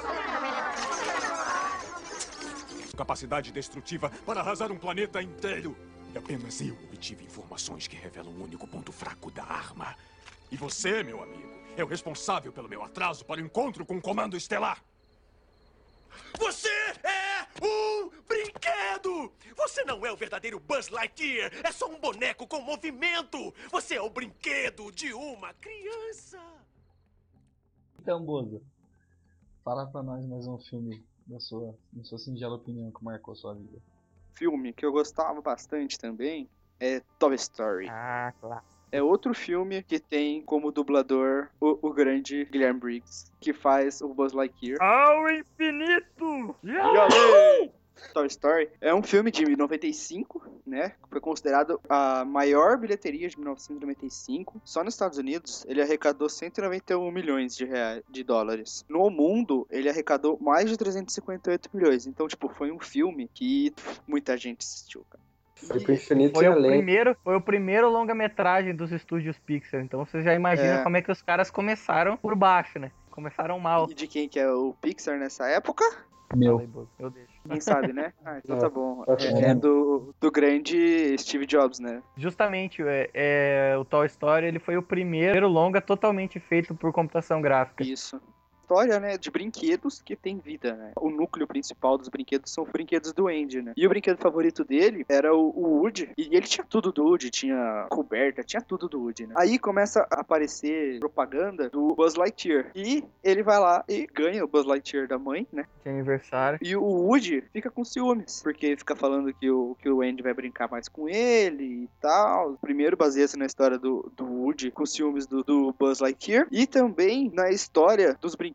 Capacidade destrutiva para arrasar um planeta inteiro. E apenas eu obtive informações que revelam o único ponto fraco da arma. E você, meu amigo, é o responsável pelo meu atraso para o encontro com o Comando Estelar. Você é um brinquedo! Você não é o verdadeiro Buzz Lightyear! É só um boneco com movimento! Você é o brinquedo de uma criança! então, Bozo, fala pra nós mais um filme da sua, da sua singela opinião que marcou sua vida. Filme que eu gostava bastante também é Toy Story. Ah, claro. É outro filme que tem como dublador o, o grande Guilherme Briggs, que faz o Buzz Lightyear. Ao infinito! E além! Toy Story é um filme de noventa e cinco, né? Foi considerado a maior bilheteria de mil novecentos e noventa e cinco. Só nos Estados Unidos ele arrecadou cento e noventa e um milhões de, reais, de dólares. No mundo ele arrecadou mais de trezentos e cinquenta e oito milhões. Então, tipo, foi um filme que muita gente assistiu, cara. Foi pro infinito Foi e o, além. primeiro, foi o primeiro longa-metragem dos estúdios Pixar. Então você já imagina É. como é que os caras começaram por baixo, né? Começaram mal. E de quem que é o Pixar nessa época? Meu. Eu deixo. Quem sabe, né? Ah, então Não. tá bom. Ok. É, é do, do grande Steve Jobs, né? Justamente, é, é, o Toy Story ele foi o primeiro longa totalmente feito por computação gráfica. Isso. História, né, de brinquedos que tem vida, né? O núcleo principal dos brinquedos são os brinquedos do Andy, né? E o brinquedo favorito dele era o, o Woody. E ele tinha tudo do Woody, tinha coberta, tinha tudo do Woody, né? Aí começa a aparecer propaganda do Buzz Lightyear. E ele vai lá e ganha o Buzz Lightyear da mãe, né? De aniversário. E o Woody fica com ciúmes, porque fica falando que o, que o Andy vai brincar mais com ele e tal. Primeiro baseia-se na história do, do Woody com ciúmes do, do Buzz Lightyear. E também na história dos brinquedos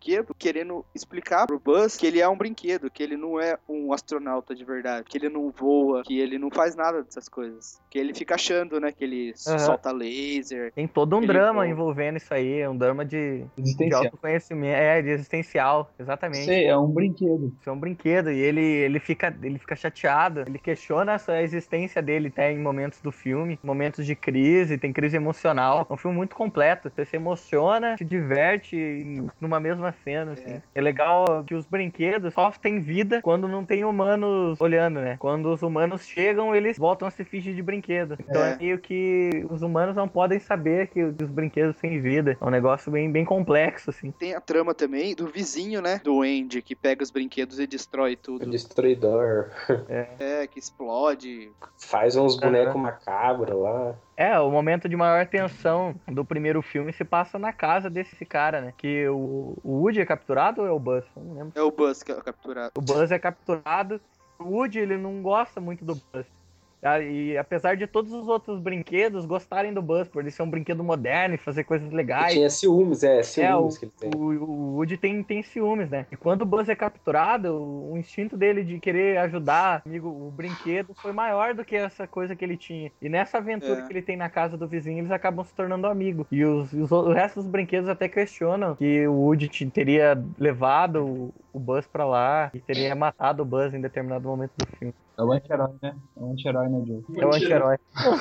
brinquedo querendo explicar pro Buzz que ele é um brinquedo, que ele não é um astronauta de verdade, que ele não voa, que ele não faz nada dessas coisas. Que ele fica achando, né, que ele Uhum. solta laser. Tem todo um ele drama voa. envolvendo isso aí, um drama de, de Existencial. autoconhecimento, é, de existencial, exatamente. Você é um brinquedo. Isso é um brinquedo e ele, ele, fica, ele fica chateado, ele questiona essa existência dele até em momentos do filme, momentos de crise, tem crise emocional. É um filme muito completo, você se emociona, se diverte em- numa mesma cena, assim. É. legal que os brinquedos só têm vida quando não tem humanos olhando, né? Quando os humanos chegam, eles voltam a se fingir de brinquedo. Então é, É. meio que os humanos não podem saber que os brinquedos têm vida. É um negócio bem, bem complexo, assim. Tem a trama também do vizinho, né, do Andy, que pega os brinquedos e destrói tudo. O destruidor. É, que explode. Faz uns bonecos Aham. macabros lá. É, o momento de maior tensão do primeiro filme se passa na casa desse cara, né? Que o, o Woody é capturado ou é o Buzz? Eu não lembro. É o Buzz que é capturado. O Buzz é capturado. O Woody, ele não gosta muito do Buzz. Ah, E apesar de todos os outros brinquedos gostarem do Buzz, por ele ser um brinquedo moderno e fazer coisas E legais. tinha ciúmes, é, É, o, ciúmes que ele tem. o, o Woody tem, tem ciúmes, né? E quando o Buzz é capturado, o, o instinto dele de querer ajudar amigo, o brinquedo foi maior do que essa coisa que ele tinha. E nessa aventura É. que ele tem na casa do vizinho, eles acabam se tornando amigos. E os, os, o resto dos brinquedos até questionam que o Woody te- teria levado o, o Buzz pra lá e teria matado o Buzz em determinado momento do filme. É o anti-herói, né? É o anti-herói, né, Joe? É o anti-herói.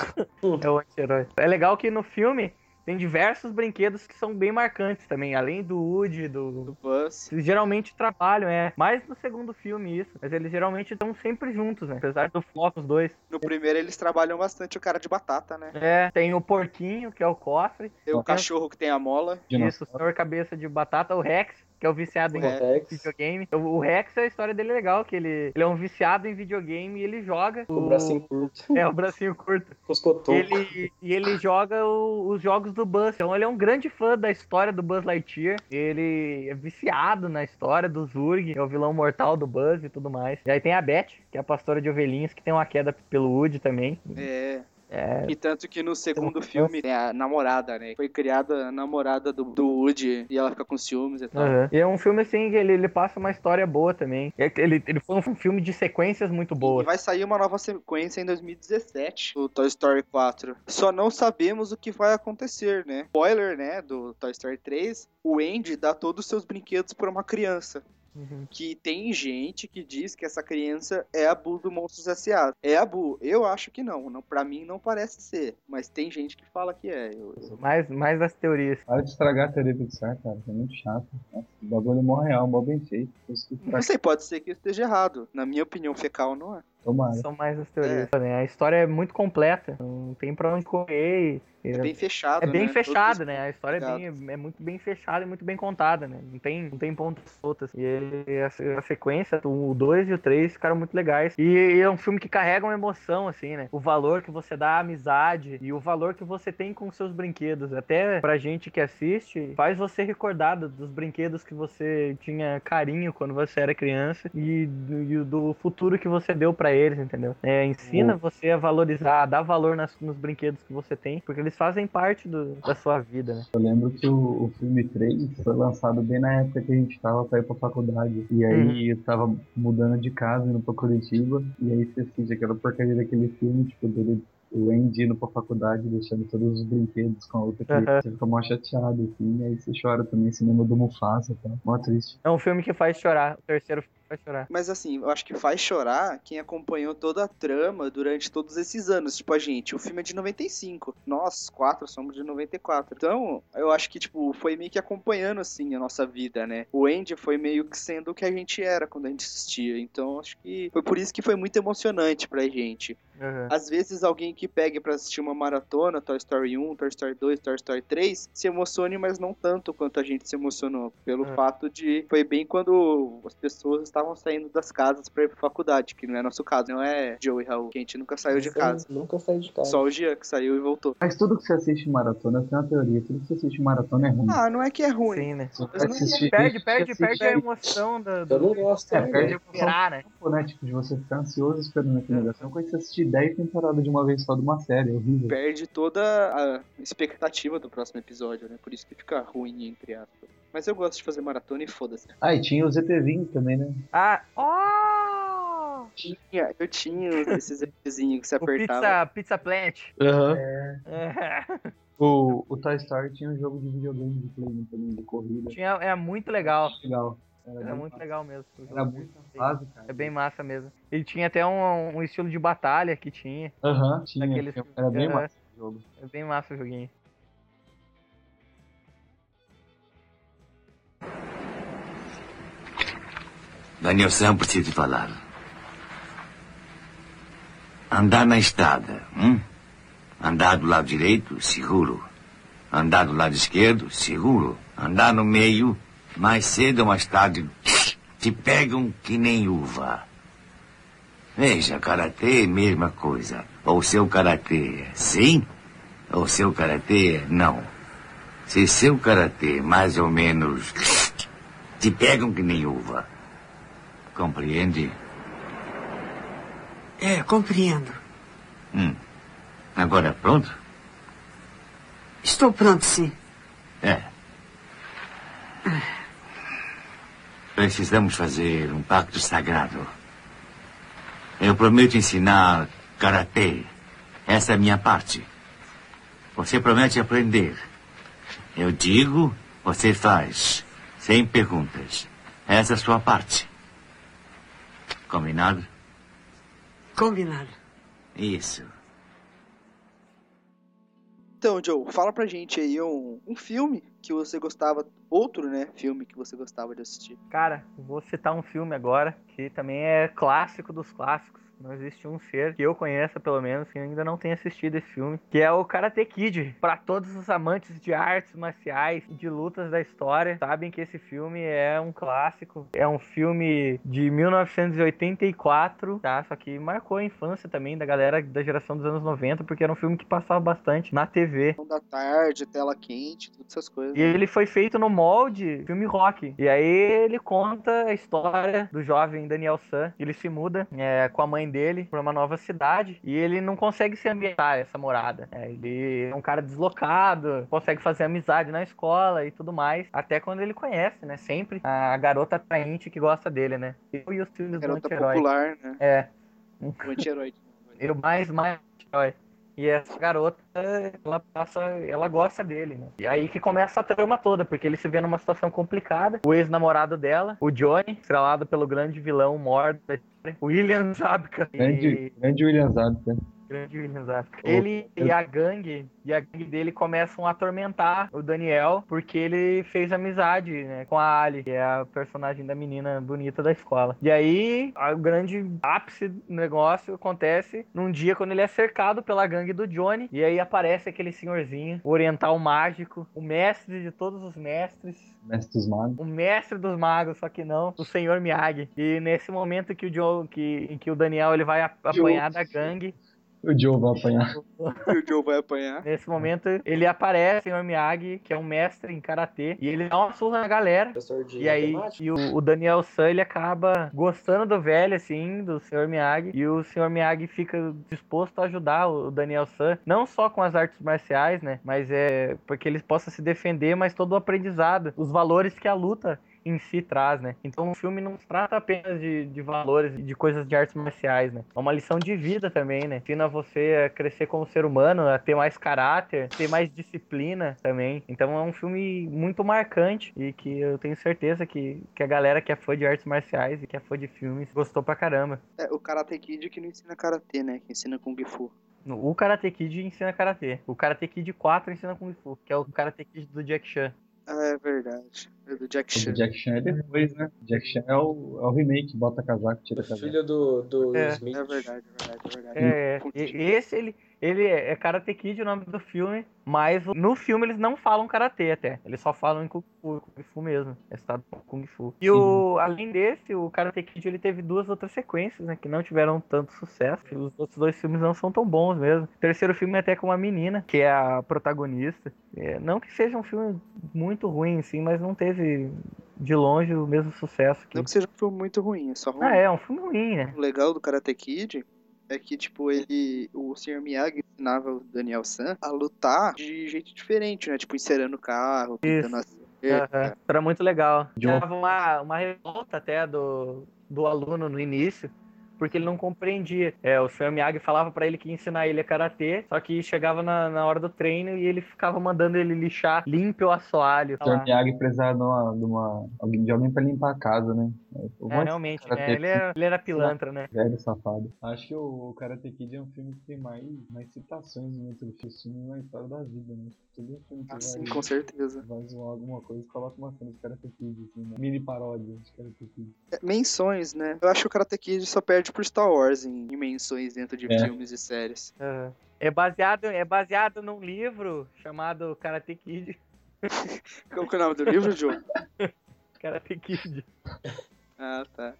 É o anti-herói. É legal que no filme tem diversos brinquedos que são bem marcantes também, além do Woody, do... Do Buzz. Eles geralmente trabalham, é. Mais no segundo filme isso. Mas eles geralmente estão sempre juntos, né? Apesar do foco os dois. No primeiro eles trabalham bastante o cara de batata, né? É, tem o porquinho, que é o cofre. Tem o Tem cachorro que tem a mola. Isso, o senhor cabeça de batata, o Rex, que é o viciado O em Rex. videogame. O, o Rex, a história dele é legal, que ele, ele é um viciado em videogame e ele joga... O bracinho curto. É, o bracinho curto. Os E cotocos. ele, e ele joga o- os jogos do Buzz. Então ele é um grande fã da história do Buzz Lightyear. Ele é viciado na história do Zurg, que é o vilão mortal do Buzz e tudo mais. E aí tem a Beth, que é a pastora de ovelhinhas, que tem uma queda pelo Woody também. É. É, E tanto que no segundo filme tem a namorada, né? Foi criada a namorada do, do Woody e ela fica com ciúmes e tal. Uhum. E é um filme assim que ele, ele passa uma história boa também. É que Ele, ele foi um filme de sequências muito E boas. vai sair uma nova sequência em dois mil e dezessete, do Toy Story quatro. Só não sabemos o que vai acontecer, né? Spoiler, né, do Toy Story três, o Andy dá todos os seus brinquedos pra uma criança. Uhum. Que tem gente que diz que essa criança é a Boo do Monstros S A. É a Boo? Eu acho que não. não. Pra mim não parece ser. Mas tem gente que fala que é. Eu, eu... Mais, mais das teorias. Para de estragar a teoria Pixar, cara. É muito chato. Nossa, o bagulho é mó real, mó bem feito. Isso que Não faz- sei, pode ser que eu esteja errado. Na minha opinião, fecal não é. Tomara. São mais as teorias. né? A história é muito completa. Não tem pra onde correr. e- É bem fechado, É bem né? fechado, Todos- né? A história é, bem, é muito bem fechada e muito bem contada, né? Não tem, não tem pontas soltas. E a, a sequência, o dois e o três ficaram muito legais. E, e é um filme que carrega uma emoção, assim, né? O valor que você dá à amizade e o valor que você tem com os seus brinquedos. Até pra gente que assiste, faz você recordar do- dos brinquedos que você tinha carinho quando você era criança e do, e do futuro que você deu pra eles, entendeu? É, ensina você a valorizar, a dar valor nas, nos brinquedos que você tem, porque eles fazem parte do- da sua vida, né? Eu lembro que o, o filme três foi lançado bem na época que a gente tava pra ir pra faculdade. E aí eu tava mudando de casa, indo pra Curitiba. E aí você assiste aquela porcaria daquele filme, tipo, dele, o Andy indo pra faculdade, deixando todos os brinquedos com a outra criança. Aham. Você fica mó chateado, assim. E aí você chora também, cinema do Mufasa, tá? Mó triste. É um filme que faz chorar. O terceiro filme faz chorar. Mas assim, eu acho que faz chorar quem acompanhou toda a trama durante todos esses anos. Tipo, a gente, o filme é de noventa e cinco. Nós, quatro, somos de noventa e quatro. Então, eu acho que, tipo, foi meio que acompanhando, assim, a nossa vida, né? O Andy foi meio que sendo o que a gente era quando a gente assistia. Então, acho que foi por isso que foi muito emocionante pra gente. Uhum. Às vezes, alguém que pegue pra assistir uma maratona, Toy Story um, Toy Story dois, Toy Story três, se emocione, mas não tanto quanto a gente se emocionou. Pelo É. fato de... Foi bem quando as pessoas estavam saindo das casas pra ir pra faculdade, que não é nosso caso. Não é Joe e Raul, que a gente nunca saiu de casa. Nunca saí de casa. Só o Jean que saiu e voltou. Mas tudo que você assiste em maratona, tem uma teoria. Tudo que você assiste em maratona é ruim. Ah, não é que é ruim. Sim, né? Você Mas não é- assistir- Perde, você perde, assiste- perde a emoção da, do... Eu não gosto É, também, perde não. a esperar, né? Pô, né? Tipo, de você ficar ansioso esperando aquele negócio. É uma coisa que você assistir dez temporadas de uma vez só de uma série, é horrível. Perde toda a expectativa do próximo episódio, né? Por isso que fica ruim, entre aspas. Mas eu gosto de fazer maratona e foda-se. Ah, e tinha o Z T vinte também, né? Ah, oh! Tinha, eu tinha esses ETzinhos que você O apertava. Pizza, Pizza Plant. Aham. É. É. O, o Toy Story tinha um jogo de videogame de play também, de corrida. Tinha, é muito legal. Legal. Era, Era muito massa. legal mesmo. Era muito fácil, cara. É bem massa mesmo. Ele tinha até um, um estilo de batalha que tinha. Aham, tinha. Daqueles- Era bem Aham. massa o jogo. É bem massa o joguinho. Daniel-san, preciso te falar. Andar na estrada, hum? Andar do lado direito, seguro. Andar do lado esquerdo, seguro. Andar no meio, mais cedo ou mais tarde, te pegam que nem uva. Veja, karatê é a mesma coisa. Ou seu karatê é sim, ou seu karatê é não. Se seu karatê mais ou menos te pegam que nem uva. Compreende? É, compreendo. Hum. Agora pronto? Estou pronto, sim. É. Precisamos fazer um pacto sagrado. Eu prometo ensinar karatê. Essa é a minha parte. Você promete aprender. Eu digo, você faz. Sem perguntas. Essa é a sua parte. Combinado? Combinado. Isso. Então, Joe, fala pra gente aí um, um filme que você gostava, outro, né, filme que você gostava de assistir. Cara, vou citar um filme agora que também é clássico dos clássicos. Não existe um ser que eu conheça, pelo menos, que ainda não tenha assistido esse filme, que é o Karate Kid. Para todos os amantes de artes marciais e de lutas da história, sabem que esse filme é um clássico. É um filme de mil novecentos e oitenta e quatro, tá? Só que marcou a infância também da galera da geração dos anos noventa, porque era um filme que passava bastante na T V. Da tarde, tela quente, todas essas coisas. E ele foi feito no molde filme rock. E aí ele conta a história do jovem Daniel San. Ele se muda é, com a mãe dele para uma nova cidade e ele não consegue se ambientar essa morada. É, ele é um cara deslocado, consegue fazer amizade na escola e tudo mais. Até quando ele conhece, né? Sempre a garota atraente que gosta dele, né? Eu e os filmes do Garota anti-herói. popular, né? É. O anti-herói. Eu mais, mais anti-herói. E essa garota, ela passa, ela gosta dele, né? E aí que começa a trama toda, porque ele se vê numa situação complicada. O ex-namorado dela, o Johnny, estrelado pelo grande vilão mor da história, William Zabka. Grande, E... grande William Zabka. Grande William Zabka. Ele e a gangue, e a gangue dele começam a atormentar o Daniel, porque ele fez amizade, né, com a Ali, que é a personagem da menina bonita da escola. E aí, o grande ápice do negócio acontece num dia quando ele é cercado pela gangue do Johnny, e aí aparece aquele senhorzinho, o oriental mágico, o mestre de todos os mestres, Mestre dos Magos. o mestre dos magos, só que não, o senhor Miyagi. E nesse momento que o Joe, que, em que o Daniel ele vai apanhar da gangue, O Joe vai apanhar. E o Joe vai apanhar. nesse momento, ele aparece, o senhor Miyagi, que é um mestre em karatê, e ele dá uma surra na galera. E aí, e o, o Daniel San, ele acaba gostando do velho, assim, do senhor Miyagi, e o senhor Miyagi fica disposto a ajudar o Daniel San, não só com as artes marciais, né, mas é porque ele possa se defender, mas todo o aprendizado, os valores que a luta em si traz, né? Então o filme não trata apenas de, de valores, de coisas de artes marciais, né? É uma lição de vida também, né? Ensina você a crescer como ser humano, a ter mais caráter, ter mais disciplina também. Então é um filme muito marcante e que eu tenho certeza que, que a galera que é fã de artes marciais e que é fã de filmes gostou pra caramba. É, o Karate Kid que não ensina Karatê, né? Que ensina Kung Fu. O Karate Kid ensina Karatê. O Karate Kid quatro ensina Kung Fu, que é o Karate Kid do Jack Chan. Ah, é verdade. É do Jack Chan. O Jack Chan é depois, né? Jack Chan é o, é o remake, bota casaco, tira casaco. Filho do, do É. Smith. É verdade, é verdade, é verdade. É, e- esse ele, ele é é Karate Kid o nome do filme, mas no filme eles não falam Karatê até. Eles só falam em Kung Fu, Kung Fu mesmo. É citado como Kung Fu. E o, além desse, o Karate Kid ele teve duas outras sequências, né? Que não tiveram tanto sucesso. Os outros dois filmes não são tão bons mesmo. O terceiro filme é até com uma menina, que é a protagonista. É, não que seja um filme muito ruim, assim, mas não teve de longe o mesmo sucesso que... Não que seja um filme muito ruim, é só ruim. Ah, é, um filme ruim, né? O legal do Karate Kid é que, tipo, ele, o senhor Miyagi ensinava o Daniel San a lutar de jeito diferente, né? Tipo, encerando o carro, pintando a Uhum. Era muito legal. John- Tava uma, uma revolta até do, do aluno no início, porque ele não compreendia. É, o senhor Miyagi falava pra ele que ia ensinar ele a karatê, só que chegava na, na hora do treino e ele ficava mandando ele lixar limpe o assoalho. O senhor Miyagi precisava de, uma, de, uma, alguém- de alguém pra limpar a casa, né? Eu É, realmente, né? Ele era, ele era pilantra, né? Velho safado. Acho que o, o Karate Kid é um filme que tem mais, mais citações dentro do filme na história da vida, né? Todo filme que Ah, vai, sim, com certeza. vai zoar alguma coisa, coloca uma cena de Karate Kid, assim, né? Mini paródia de Karate Kid. É, menções, né? Eu acho que o Karate Kid só perde pro Star Wars em, em menções dentro de É. filmes e séries. Uhum. É baseado, é baseado num livro chamado Karate Kid. Qual que é o nome do livro, Joe? Karate Kid. Ah, tá.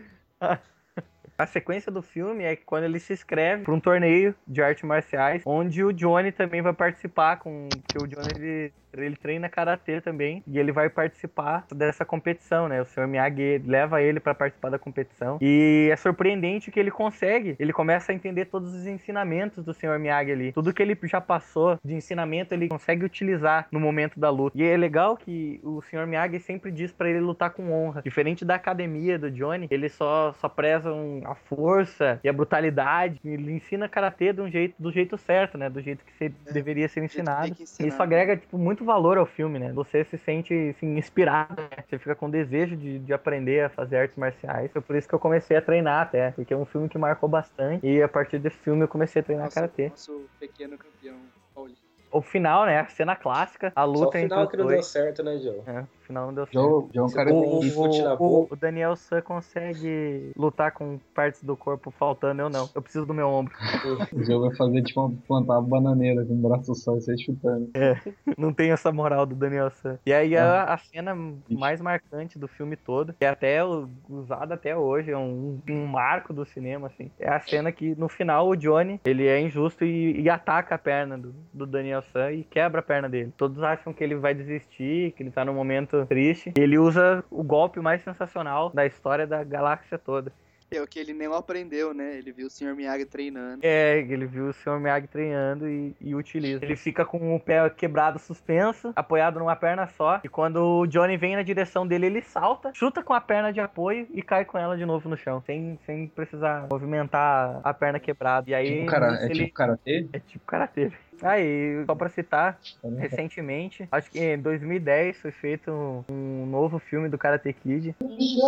A sequência do filme é que quando ele se inscreve para um torneio de artes marciais, onde o Johnny também vai participar, com que o Johnny ele, ele treina karatê também, e ele vai participar dessa competição, né? O senhor Miyagi leva ele para participar da competição, e é surpreendente que ele consegue, ele começa a entender todos os ensinamentos do senhor Miyagi ali. Tudo que ele já passou de ensinamento, ele consegue utilizar no momento da luta. E é legal que o senhor Miyagi sempre diz para ele lutar com honra. Diferente da academia do Johnny, ele só, só preza um, a força e a brutalidade. Ele ensina karatê de um jeito, do jeito certo, né? Do jeito que você É, deveria ser ensinado. ensinar, Isso agrega tipo, muito valor ao filme, né? Você se sente assim, inspirado, né? Você fica com desejo de, de aprender a fazer artes marciais. Foi por isso que eu comecei a treinar até, porque é um filme que marcou bastante. E a partir desse filme eu comecei a treinar Nossa, karatê. nosso pequeno campeão paulista. O final, né? A cena clássica, a Só o luta entre final os que não deu dois. certo, né, Joe? É, o final não deu certo. Joe, Joe é um Você cara tomou um que chute na O, boca. o Daniel San consegue lutar com partes do corpo faltando, eu não. Eu preciso do meu ombro. o Joe vai fazer tipo uma, plantar uma bananeira com um braço só e sair chutando. É, não tem essa moral do Daniel San. E aí a, a cena mais marcante do filme todo, que é até o- usada até hoje, é um, um marco do cinema, assim. É a cena que no final o Johnny, ele é injusto e, e ataca a perna do, do Daniel San e quebra a perna dele. Todos acham que ele vai desistir, que ele tá num momento triste. E ele usa o golpe mais sensacional da história da galáxia toda. É o que ele nem aprendeu, né? Ele viu o senhor Miyagi treinando. É, ele viu o senhor Miyagi treinando e, e utiliza. Ele fica com o pé quebrado suspenso, apoiado numa perna só. E quando o Johnny vem na direção dele, ele salta, chuta com a perna de apoio e cai com ela de novo no chão. Sem, sem precisar movimentar a perna quebrada. E aí, Tipo, cara, nisso é ele... tipo karatê? É tipo karatê. Aí, só pra citar, recentemente, acho que em dois mil e dez foi feito um, um novo filme do Karate Kid,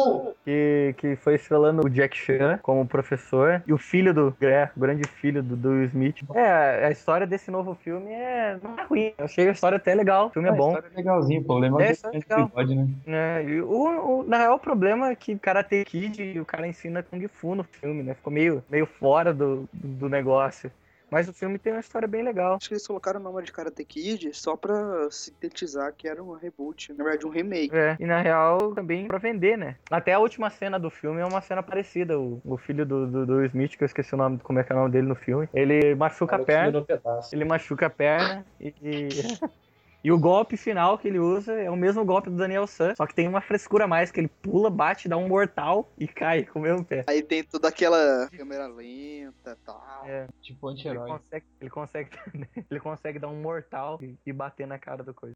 que, que foi estrelando o Jack Chan como professor e o filho do, é, o grande filho do, do Will Smith. É, a história desse novo filme é, não é ruim. Eu achei a história até legal, o filme é, A bom. história é legalzinho, o problema É, é a o história é grande legal. bigode, né? É, e o, o, na real, o problema é que Karate Kid e o cara ensina Kung Fu no filme, né? Ficou meio, meio fora do, do, do negócio. Mas o filme tem uma história bem legal. Acho que eles colocaram o nome de Karate Kid só pra sintetizar que era um reboot, na verdade um remake. É, e na real também pra vender, né? Até a última cena do filme é uma cena parecida. O, o filho do, do, do Will Smith, que eu esqueci o nome, como é que é o nome dele no filme, ele machuca a perna. Ele machuca a perna e... e... E o golpe final que ele usa é o mesmo golpe do Daniel San, só que tem uma frescura a mais, que ele pula, bate, dá um mortal e cai com o mesmo pé. Aí tem toda aquela câmera lenta e tal. É, tipo ele anti-herói. consegue, ele consegue, ele consegue dar um mortal e, e bater na cara do coisa.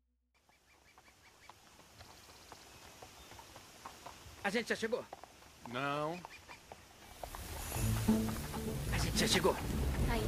A gente já chegou? Não. A gente já chegou. Aí.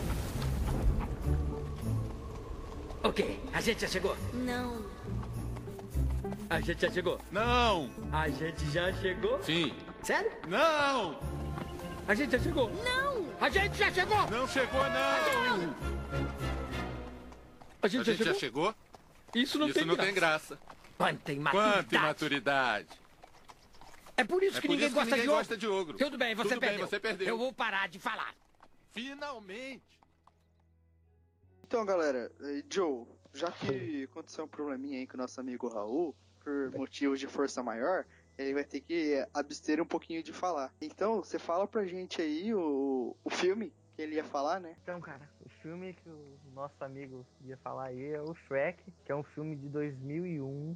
Ok, a gente já chegou. Não. A gente já chegou. Não. A gente já chegou? Sim. Sério? Não. A gente já chegou. Não. A gente já chegou. Não chegou, não. A gente, A já, gente chegou? já chegou? Isso não, Isso tem, não graça. tem graça. Quanta imaturidade. Quanta imaturidade. É por isso É que por ninguém, isso que gosta, ninguém de gosta de ogro. Tudo bem, você Tudo bem, perdeu. você perdeu. Eu vou parar de falar. Finalmente. Então, galera, eh, Joe, já que aconteceu um probleminha aí com o nosso amigo Raul, por motivos de força maior, ele vai ter que abster um pouquinho de falar. Então, você fala pra gente aí o, o filme que ele ia falar, né? Então, cara, o filme que o nosso amigo ia falar aí é o Shrek, que é um filme de dois mil e um,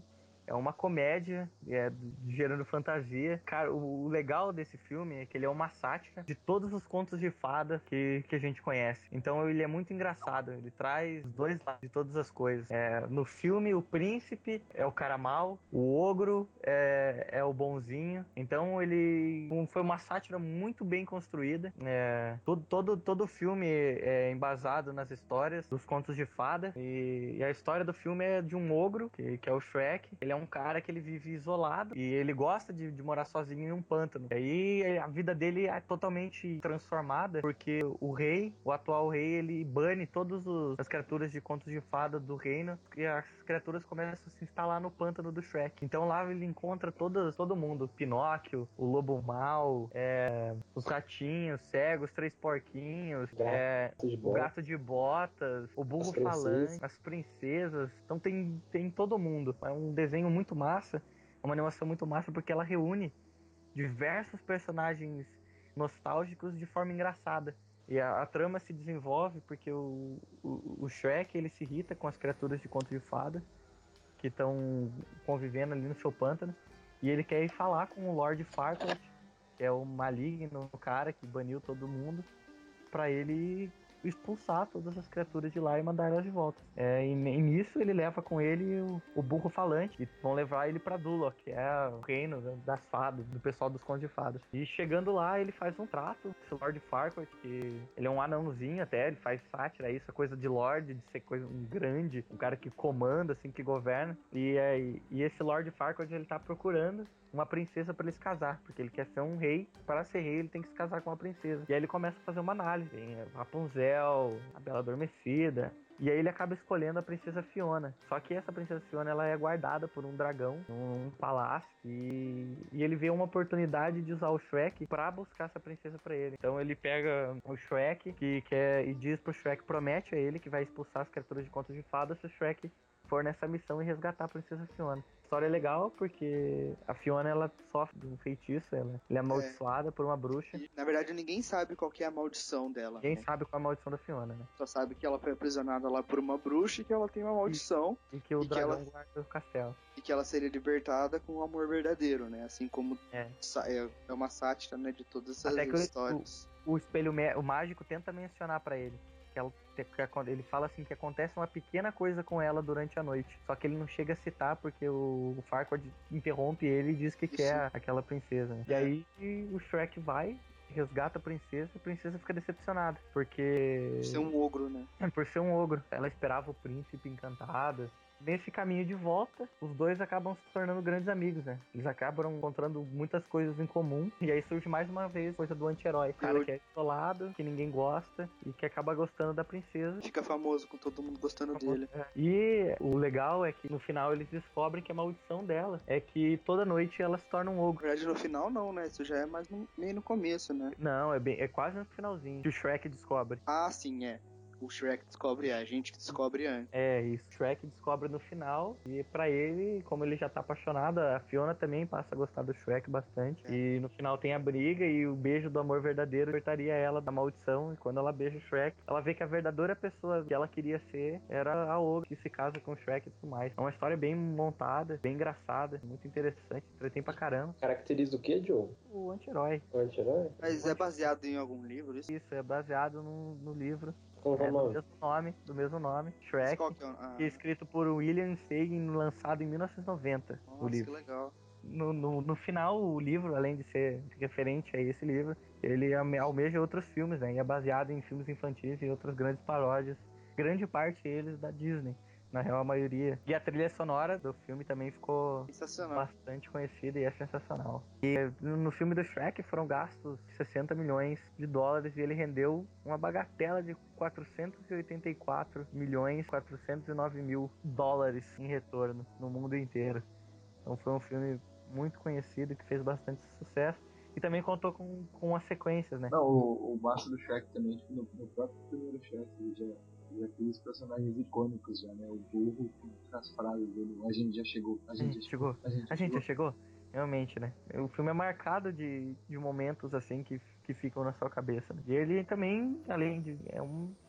É uma comédia, é de gênero fantasia. Cara, o, o legal desse filme é que ele é uma sátira de todos os contos de fada que, que a gente conhece. Então ele é muito engraçado. Ele traz os dois lados de todas as coisas. É, no filme, o príncipe é o cara mau, o ogro é, é o bonzinho. Então ele foi uma sátira muito bem construída. É, todo, todo, todo o filme é embasado nas histórias dos contos de fada. E, e a história do filme é de um ogro, que, que é o Shrek. Ele é um cara que ele vive isolado e ele gosta de, de morar sozinho em um pântano. E aí a vida dele é totalmente transformada porque o rei, o atual rei, ele bane todas as criaturas de contos de fada do reino e as criaturas começam a se instalar no pântano do Shrek. Então lá ele encontra todas, todo mundo. Pinóquio, o lobo mau, é, os ratinhos, cegos, três porquinhos, Gato é, de o bota. gato de botas, o burro As princesas. falante, as princesas. Então tem, tem todo mundo. É um desenho muito massa, uma animação muito massa porque ela reúne diversos personagens nostálgicos de forma engraçada. E a, a trama se desenvolve porque o, o, o Shrek ele se irrita com as criaturas de conto de fada que estão convivendo ali no seu pântano e ele quer ir falar com o Lord Farquaad, que é o maligno, o cara que baniu todo mundo, pra ele expulsar todas as criaturas de lá e mandar elas de volta. É, e, e nisso ele leva com ele o, o burro falante e vão levar ele pra Duloc, que é o reino das fadas, do pessoal dos contos de fadas. E chegando lá ele faz um trato, esse Lord Farquaad, que ele é um anãozinho até, ele faz sátira, isso é coisa de Lorde, de ser coisa um grande, um cara que comanda, assim, que governa. E, é, e esse Lord Farquaad ele tá procurando uma princesa pra ele se casar, porque ele quer ser um rei. Para ser rei ele tem que se casar com uma princesa. E aí ele começa a fazer uma análise, tem Rapunzel, a Bela Adormecida, e aí ele acaba escolhendo a princesa Fiona. Só que essa princesa Fiona ela é guardada por um dragão num palácio e, e ele vê uma oportunidade de usar o Shrek pra buscar essa princesa pra ele. Então ele pega o Shrek que quer, e diz pro Shrek, promete a ele que vai expulsar as criaturas de contos de fadas se o Shrek for nessa missão e resgatar a princesa Fiona. A história é legal porque a Fiona ela sofre de um feitiço, ela, ela é amaldiçoada é. por uma bruxa. E, na verdade, ninguém sabe qual que é a maldição dela. Ninguém né? sabe qual é a maldição da Fiona, né? Só sabe que ela foi aprisionada lá por uma bruxa e que ela tem uma maldição. E, e que o e dragão que ela, guarda o castelo. E que ela seria libertada com o amor verdadeiro, né? Assim como é, é uma sátira, né, de todas essas Até que histórias. O, o espelho o mágico tenta mencionar pra ele. Que ela, que ele fala assim que acontece uma pequena coisa com ela durante a noite. Só que ele não chega a citar porque o, o Farquaad interrompe ele e diz que Isso. quer aquela princesa. Né? É. E aí o Shrek vai, resgata a princesa e a princesa fica decepcionada. Porque... Por ser um ogro, né? Por ser um ogro. Ela esperava o príncipe encantado. Nesse caminho de volta, os dois acabam se tornando grandes amigos, né? Eles acabam encontrando muitas coisas em comum. E aí surge mais uma vez a coisa do anti-herói. O cara que é isolado, que ninguém gosta e que acaba gostando da princesa. Fica famoso com todo mundo gostando famoso, dele. É. E o legal é que no final eles descobrem que a maldição dela é que toda noite ela se torna um ogro. Na verdade, no final não, né? Isso já é mais no, meio no começo, né? Não, é, bem, é quase no finalzinho que o Shrek descobre. Ah, sim, é. O Shrek descobre, é a gente que descobre antes. É, isso. O Shrek descobre no final. E pra ele, como ele já tá apaixonado, a Fiona também passa a gostar do Shrek bastante. É. E no final tem a briga e o beijo do amor verdadeiro libertaria ela da maldição. E quando ela beija o Shrek, ela vê que a verdadeira pessoa que ela queria ser era a Ogre, que se casa com o Shrek e tudo mais. É uma história bem montada, bem engraçada, muito interessante, entretém pra caramba. Caracteriza o que, Joe? O anti-herói. O anti-herói? Mas é baseado em algum livro, isso? Isso, é baseado no, no livro. Qual é, o nome? Do mesmo nome, do mesmo nome, Shrek, que é, ah. que é escrito por William Steig, lançado em mil novecentos e noventa. Nossa, o livro. Que legal. No, no, no final, o livro, além de ser referente a esse livro, ele almeja outros filmes, né? E é baseado em filmes infantis e outras grandes paródias, grande parte deles da Disney. Na real, a maioria. E a trilha sonora do filme também ficou bastante conhecida e é sensacional. E no filme do Shrek foram gastos sessenta milhões de dólares e ele rendeu uma bagatela de quatrocentos e oitenta e quatro milhões quatrocentos e nove mil dólares em retorno no mundo inteiro. Então foi um filme muito conhecido que fez bastante sucesso. E também contou com, com as sequências, né? Não, o, o massa do Shrek também, tipo, no, no próprio primeiro Shrek, ele já... já tem os personagens icônicos já, né? O burro com as frases dele. A gente já chegou. A gente, a gente já chegou. A gente, a gente já chegou. Realmente, né? O filme é marcado de, de momentos assim que, que ficam na sua cabeça. Né? E ele também, além de... É um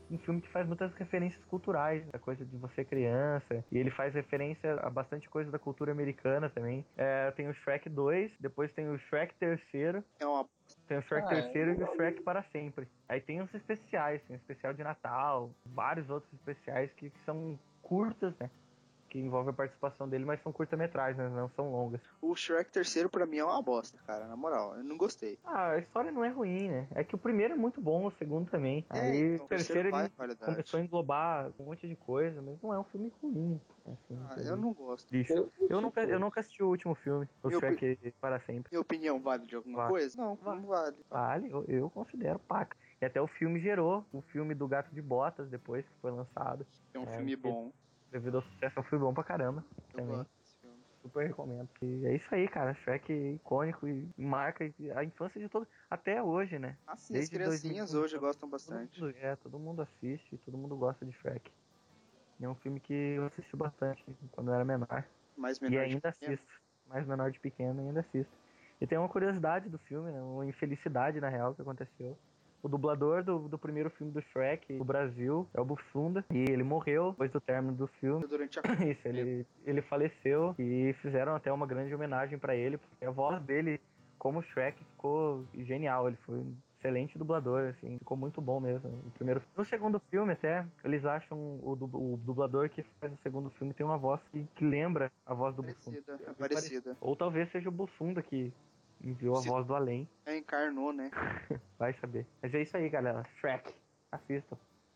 um filme que faz muitas referências culturais, a coisa de você criança, e ele faz referência a bastante coisa da cultura americana também. É, tem o Shrek dois, depois tem o Shrek terceiro, É uma... tem o Shrek Ah, é. terceiro e o Shrek para sempre. Aí tem os especiais, tem o especial de Natal, vários outros especiais que são curtas, né? Que envolvem a participação dele, mas são curta-metragens, né? Não são longas. O Shrek terceiro pra mim é uma bosta, cara, na moral, eu não gostei. Ah, a história não é ruim, né? É que o primeiro é muito bom, o segundo também. É, Aí então, o terceiro vai, ele qualidade. começou a englobar um monte de coisa, mas não é um filme ruim. Assim, Ah, eu não gosto. Bicho, eu, eu, nunca, eu nunca assisti o último filme, o Meu Shrek para sempre. Minha opinião vale de alguma Vale. coisa? Não, não vale. Vale, eu, eu considero paca. E até o filme gerou o filme do Gato de Botas depois que foi lançado. É um filme bom. Devido ao sucesso, é um filme bom pra caramba. Eu também. gosto desse filme. Super recomendo. E é isso aí, cara. Shrek é icônico e marca a infância de todo. Até hoje, né? Ah, sim, Desde as criancinhas dois mil e quinze, hoje gostam bastante. Todo mundo, é, todo mundo assiste, todo mundo gosta de Shrek. É um filme que eu assisti bastante quando eu era menor. Mais menor e de ainda pequeno. assisto. Mais menor de pequeno, ainda assisto. E tem uma curiosidade do filme, né? Uma infelicidade, na real, que aconteceu. O dublador do, do primeiro filme do Shrek no Brasil é o Bussunda. E ele morreu depois do término do filme. Durante a... Isso, ele, ele faleceu e fizeram até uma grande homenagem pra ele, porque a voz dele, como Shrek, ficou genial. Ele foi um excelente dublador, assim, ficou muito bom mesmo. O primeiro, no segundo filme, até, eles acham o, dub, o dublador que faz o segundo filme tem uma voz que, que lembra a voz do Bussunda. Parecida, é parecida. Ou talvez seja o Bussunda que enviou a Se- voz do além. É, encarnou, né? Vai saber. Mas é isso aí, galera. Shrek. Assistam.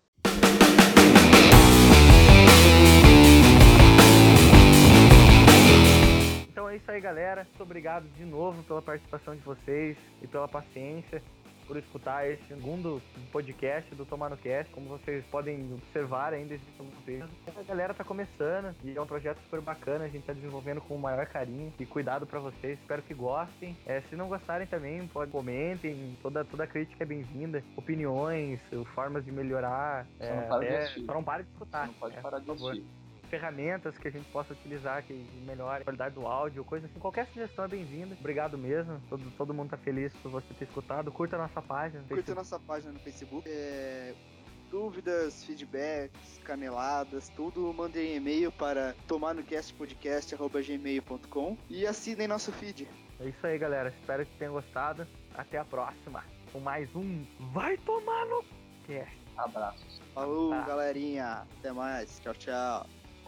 Então é isso aí, galera. Muito obrigado de novo pela participação de vocês e pela paciência por escutar esse segundo podcast do Tomar no Cast. Como vocês podem observar, ainda existe alguns erros. A galera tá começando e é um projeto super bacana. A gente tá desenvolvendo com o maior carinho e cuidado pra vocês. Espero que gostem. É, se não gostarem também, pode, comentem. Toda, toda crítica é bem-vinda. Opiniões, formas de melhorar. Só É, não para de até, assistir. só não para de escutar. Não pode é, parar de por favor. assistir. Ferramentas que a gente possa utilizar que melhore a qualidade do áudio, coisa assim, qualquer sugestão é bem-vinda. Obrigado mesmo, todo, todo mundo tá feliz por você ter escutado. Curta a nossa página no Curta Facebook. nossa página no Facebook. É, dúvidas, feedbacks, caneladas, tudo, mandem e-mail para tomarnocastpodcast arroba gmail ponto com e assinem nosso feed. É isso aí, galera. Espero que tenham gostado. Até a próxima. Com mais um Vai Tomar no Cast. Abraços. Falou, Tá. galerinha. Até mais. Tchau, tchau.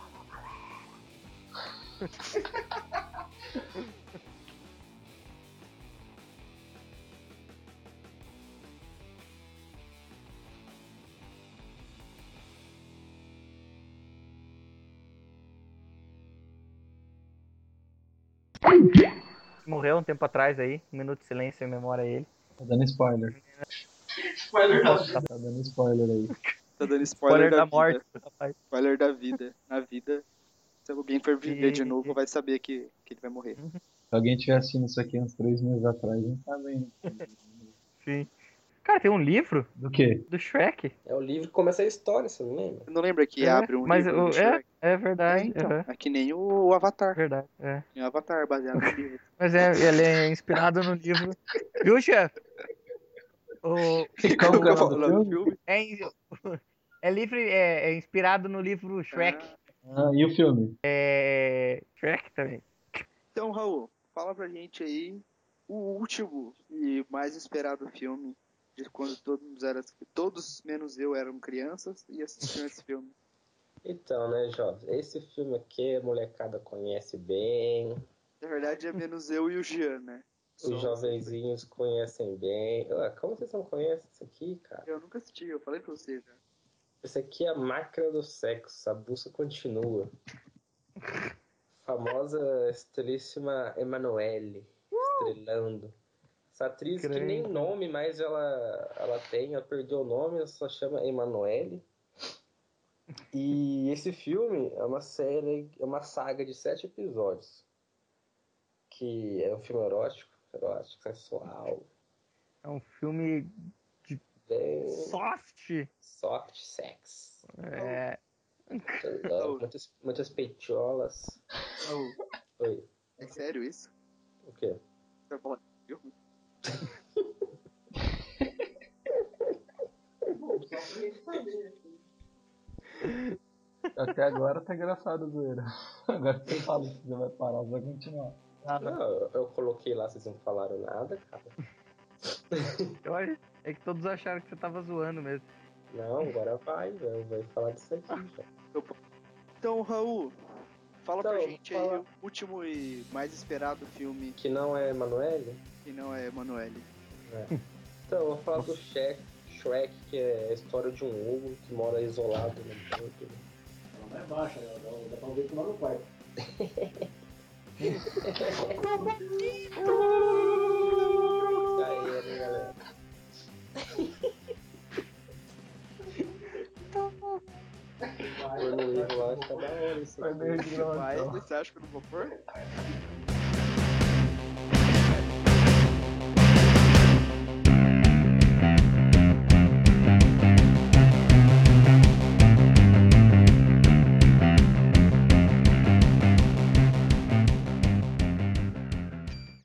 Morreu um tempo atrás aí. Um minuto de silêncio em memória a ele. Tá dando spoiler. Spoiler da Tá dando spoiler aí. Tá dando spoiler, Spoiler da, da vida. morte, rapaz. Spoiler da vida. Na vida, se alguém for viver E- de novo, vai saber que, que ele vai morrer. Uhum. Se alguém tiver assistindo isso aqui uns três meses atrás, não tá vendo. Sim. Cara, tem um livro Do quê? do Shrek. É o livro que começa a história, você não lembra? Não lembra que É, abre um mas livro o- do é, Shrek? é verdade. É, então. aham. É que nem o, o Avatar. Verdade, é. Tem o Avatar baseado no livro. Mas é, ele é inspirado no livro. Viu, chefe? O, Como que é o Qual nome do filme? filme? é, in- é, livre, é, é inspirado no livro Shrek. Ah, e o filme? É. Shrek também. Então, Raul, fala pra gente aí o último e mais esperado filme de quando todos eram, todos menos eu eram crianças e assistiam esse filme. Então, né, jovem? Esse filme aqui a molecada conhece bem, Na verdade é menos eu e o Jean, né? Só- os jovenzinhos conhecem bem. Ué, como vocês não conhecem isso aqui, cara? Eu nunca assisti, eu falei pra você já. Isso aqui é a máquina do sexo, a busca continua. Famosa estrelíssima Emanuele, estrelando. Essa atriz que nem Crente. nome mais ela, ela tem, ela perdeu o nome, ela só chama Emanuele. E esse filme é uma série, é uma saga de sete episódios. Que é um filme erótico, erótico, sensual, É um filme bem soft. soft sex. É. Muitas, muitas peitiolas. Raul, Oi, é sério isso? o quê? Você vai falar de filme? Bom, só pra gente saber. Até agora tá engraçado a zoeira. Agora você fala que você vai parar, você vai continuar. Não, eu, eu coloquei lá, vocês não falaram nada, cara. Eu acho é que todos acharam que você tava zoando mesmo. Não, agora vai, velho. Vai falar disso aqui, velho. Então, Raul, fala Então, pra gente fala. aí o último e mais esperado filme Que não é Emanuele? que não é Emanuele. É. Então, eu vou falar do Shrek, Shrek, que é a história de um ogro que mora isolado no campo. Ela é baixa, né? Dá, dá pra ver que mora no quarto. Aí, né, galera? Foi no livro lá, acho que tá da hora isso aqui. Mas você acha que eu não vou pôr?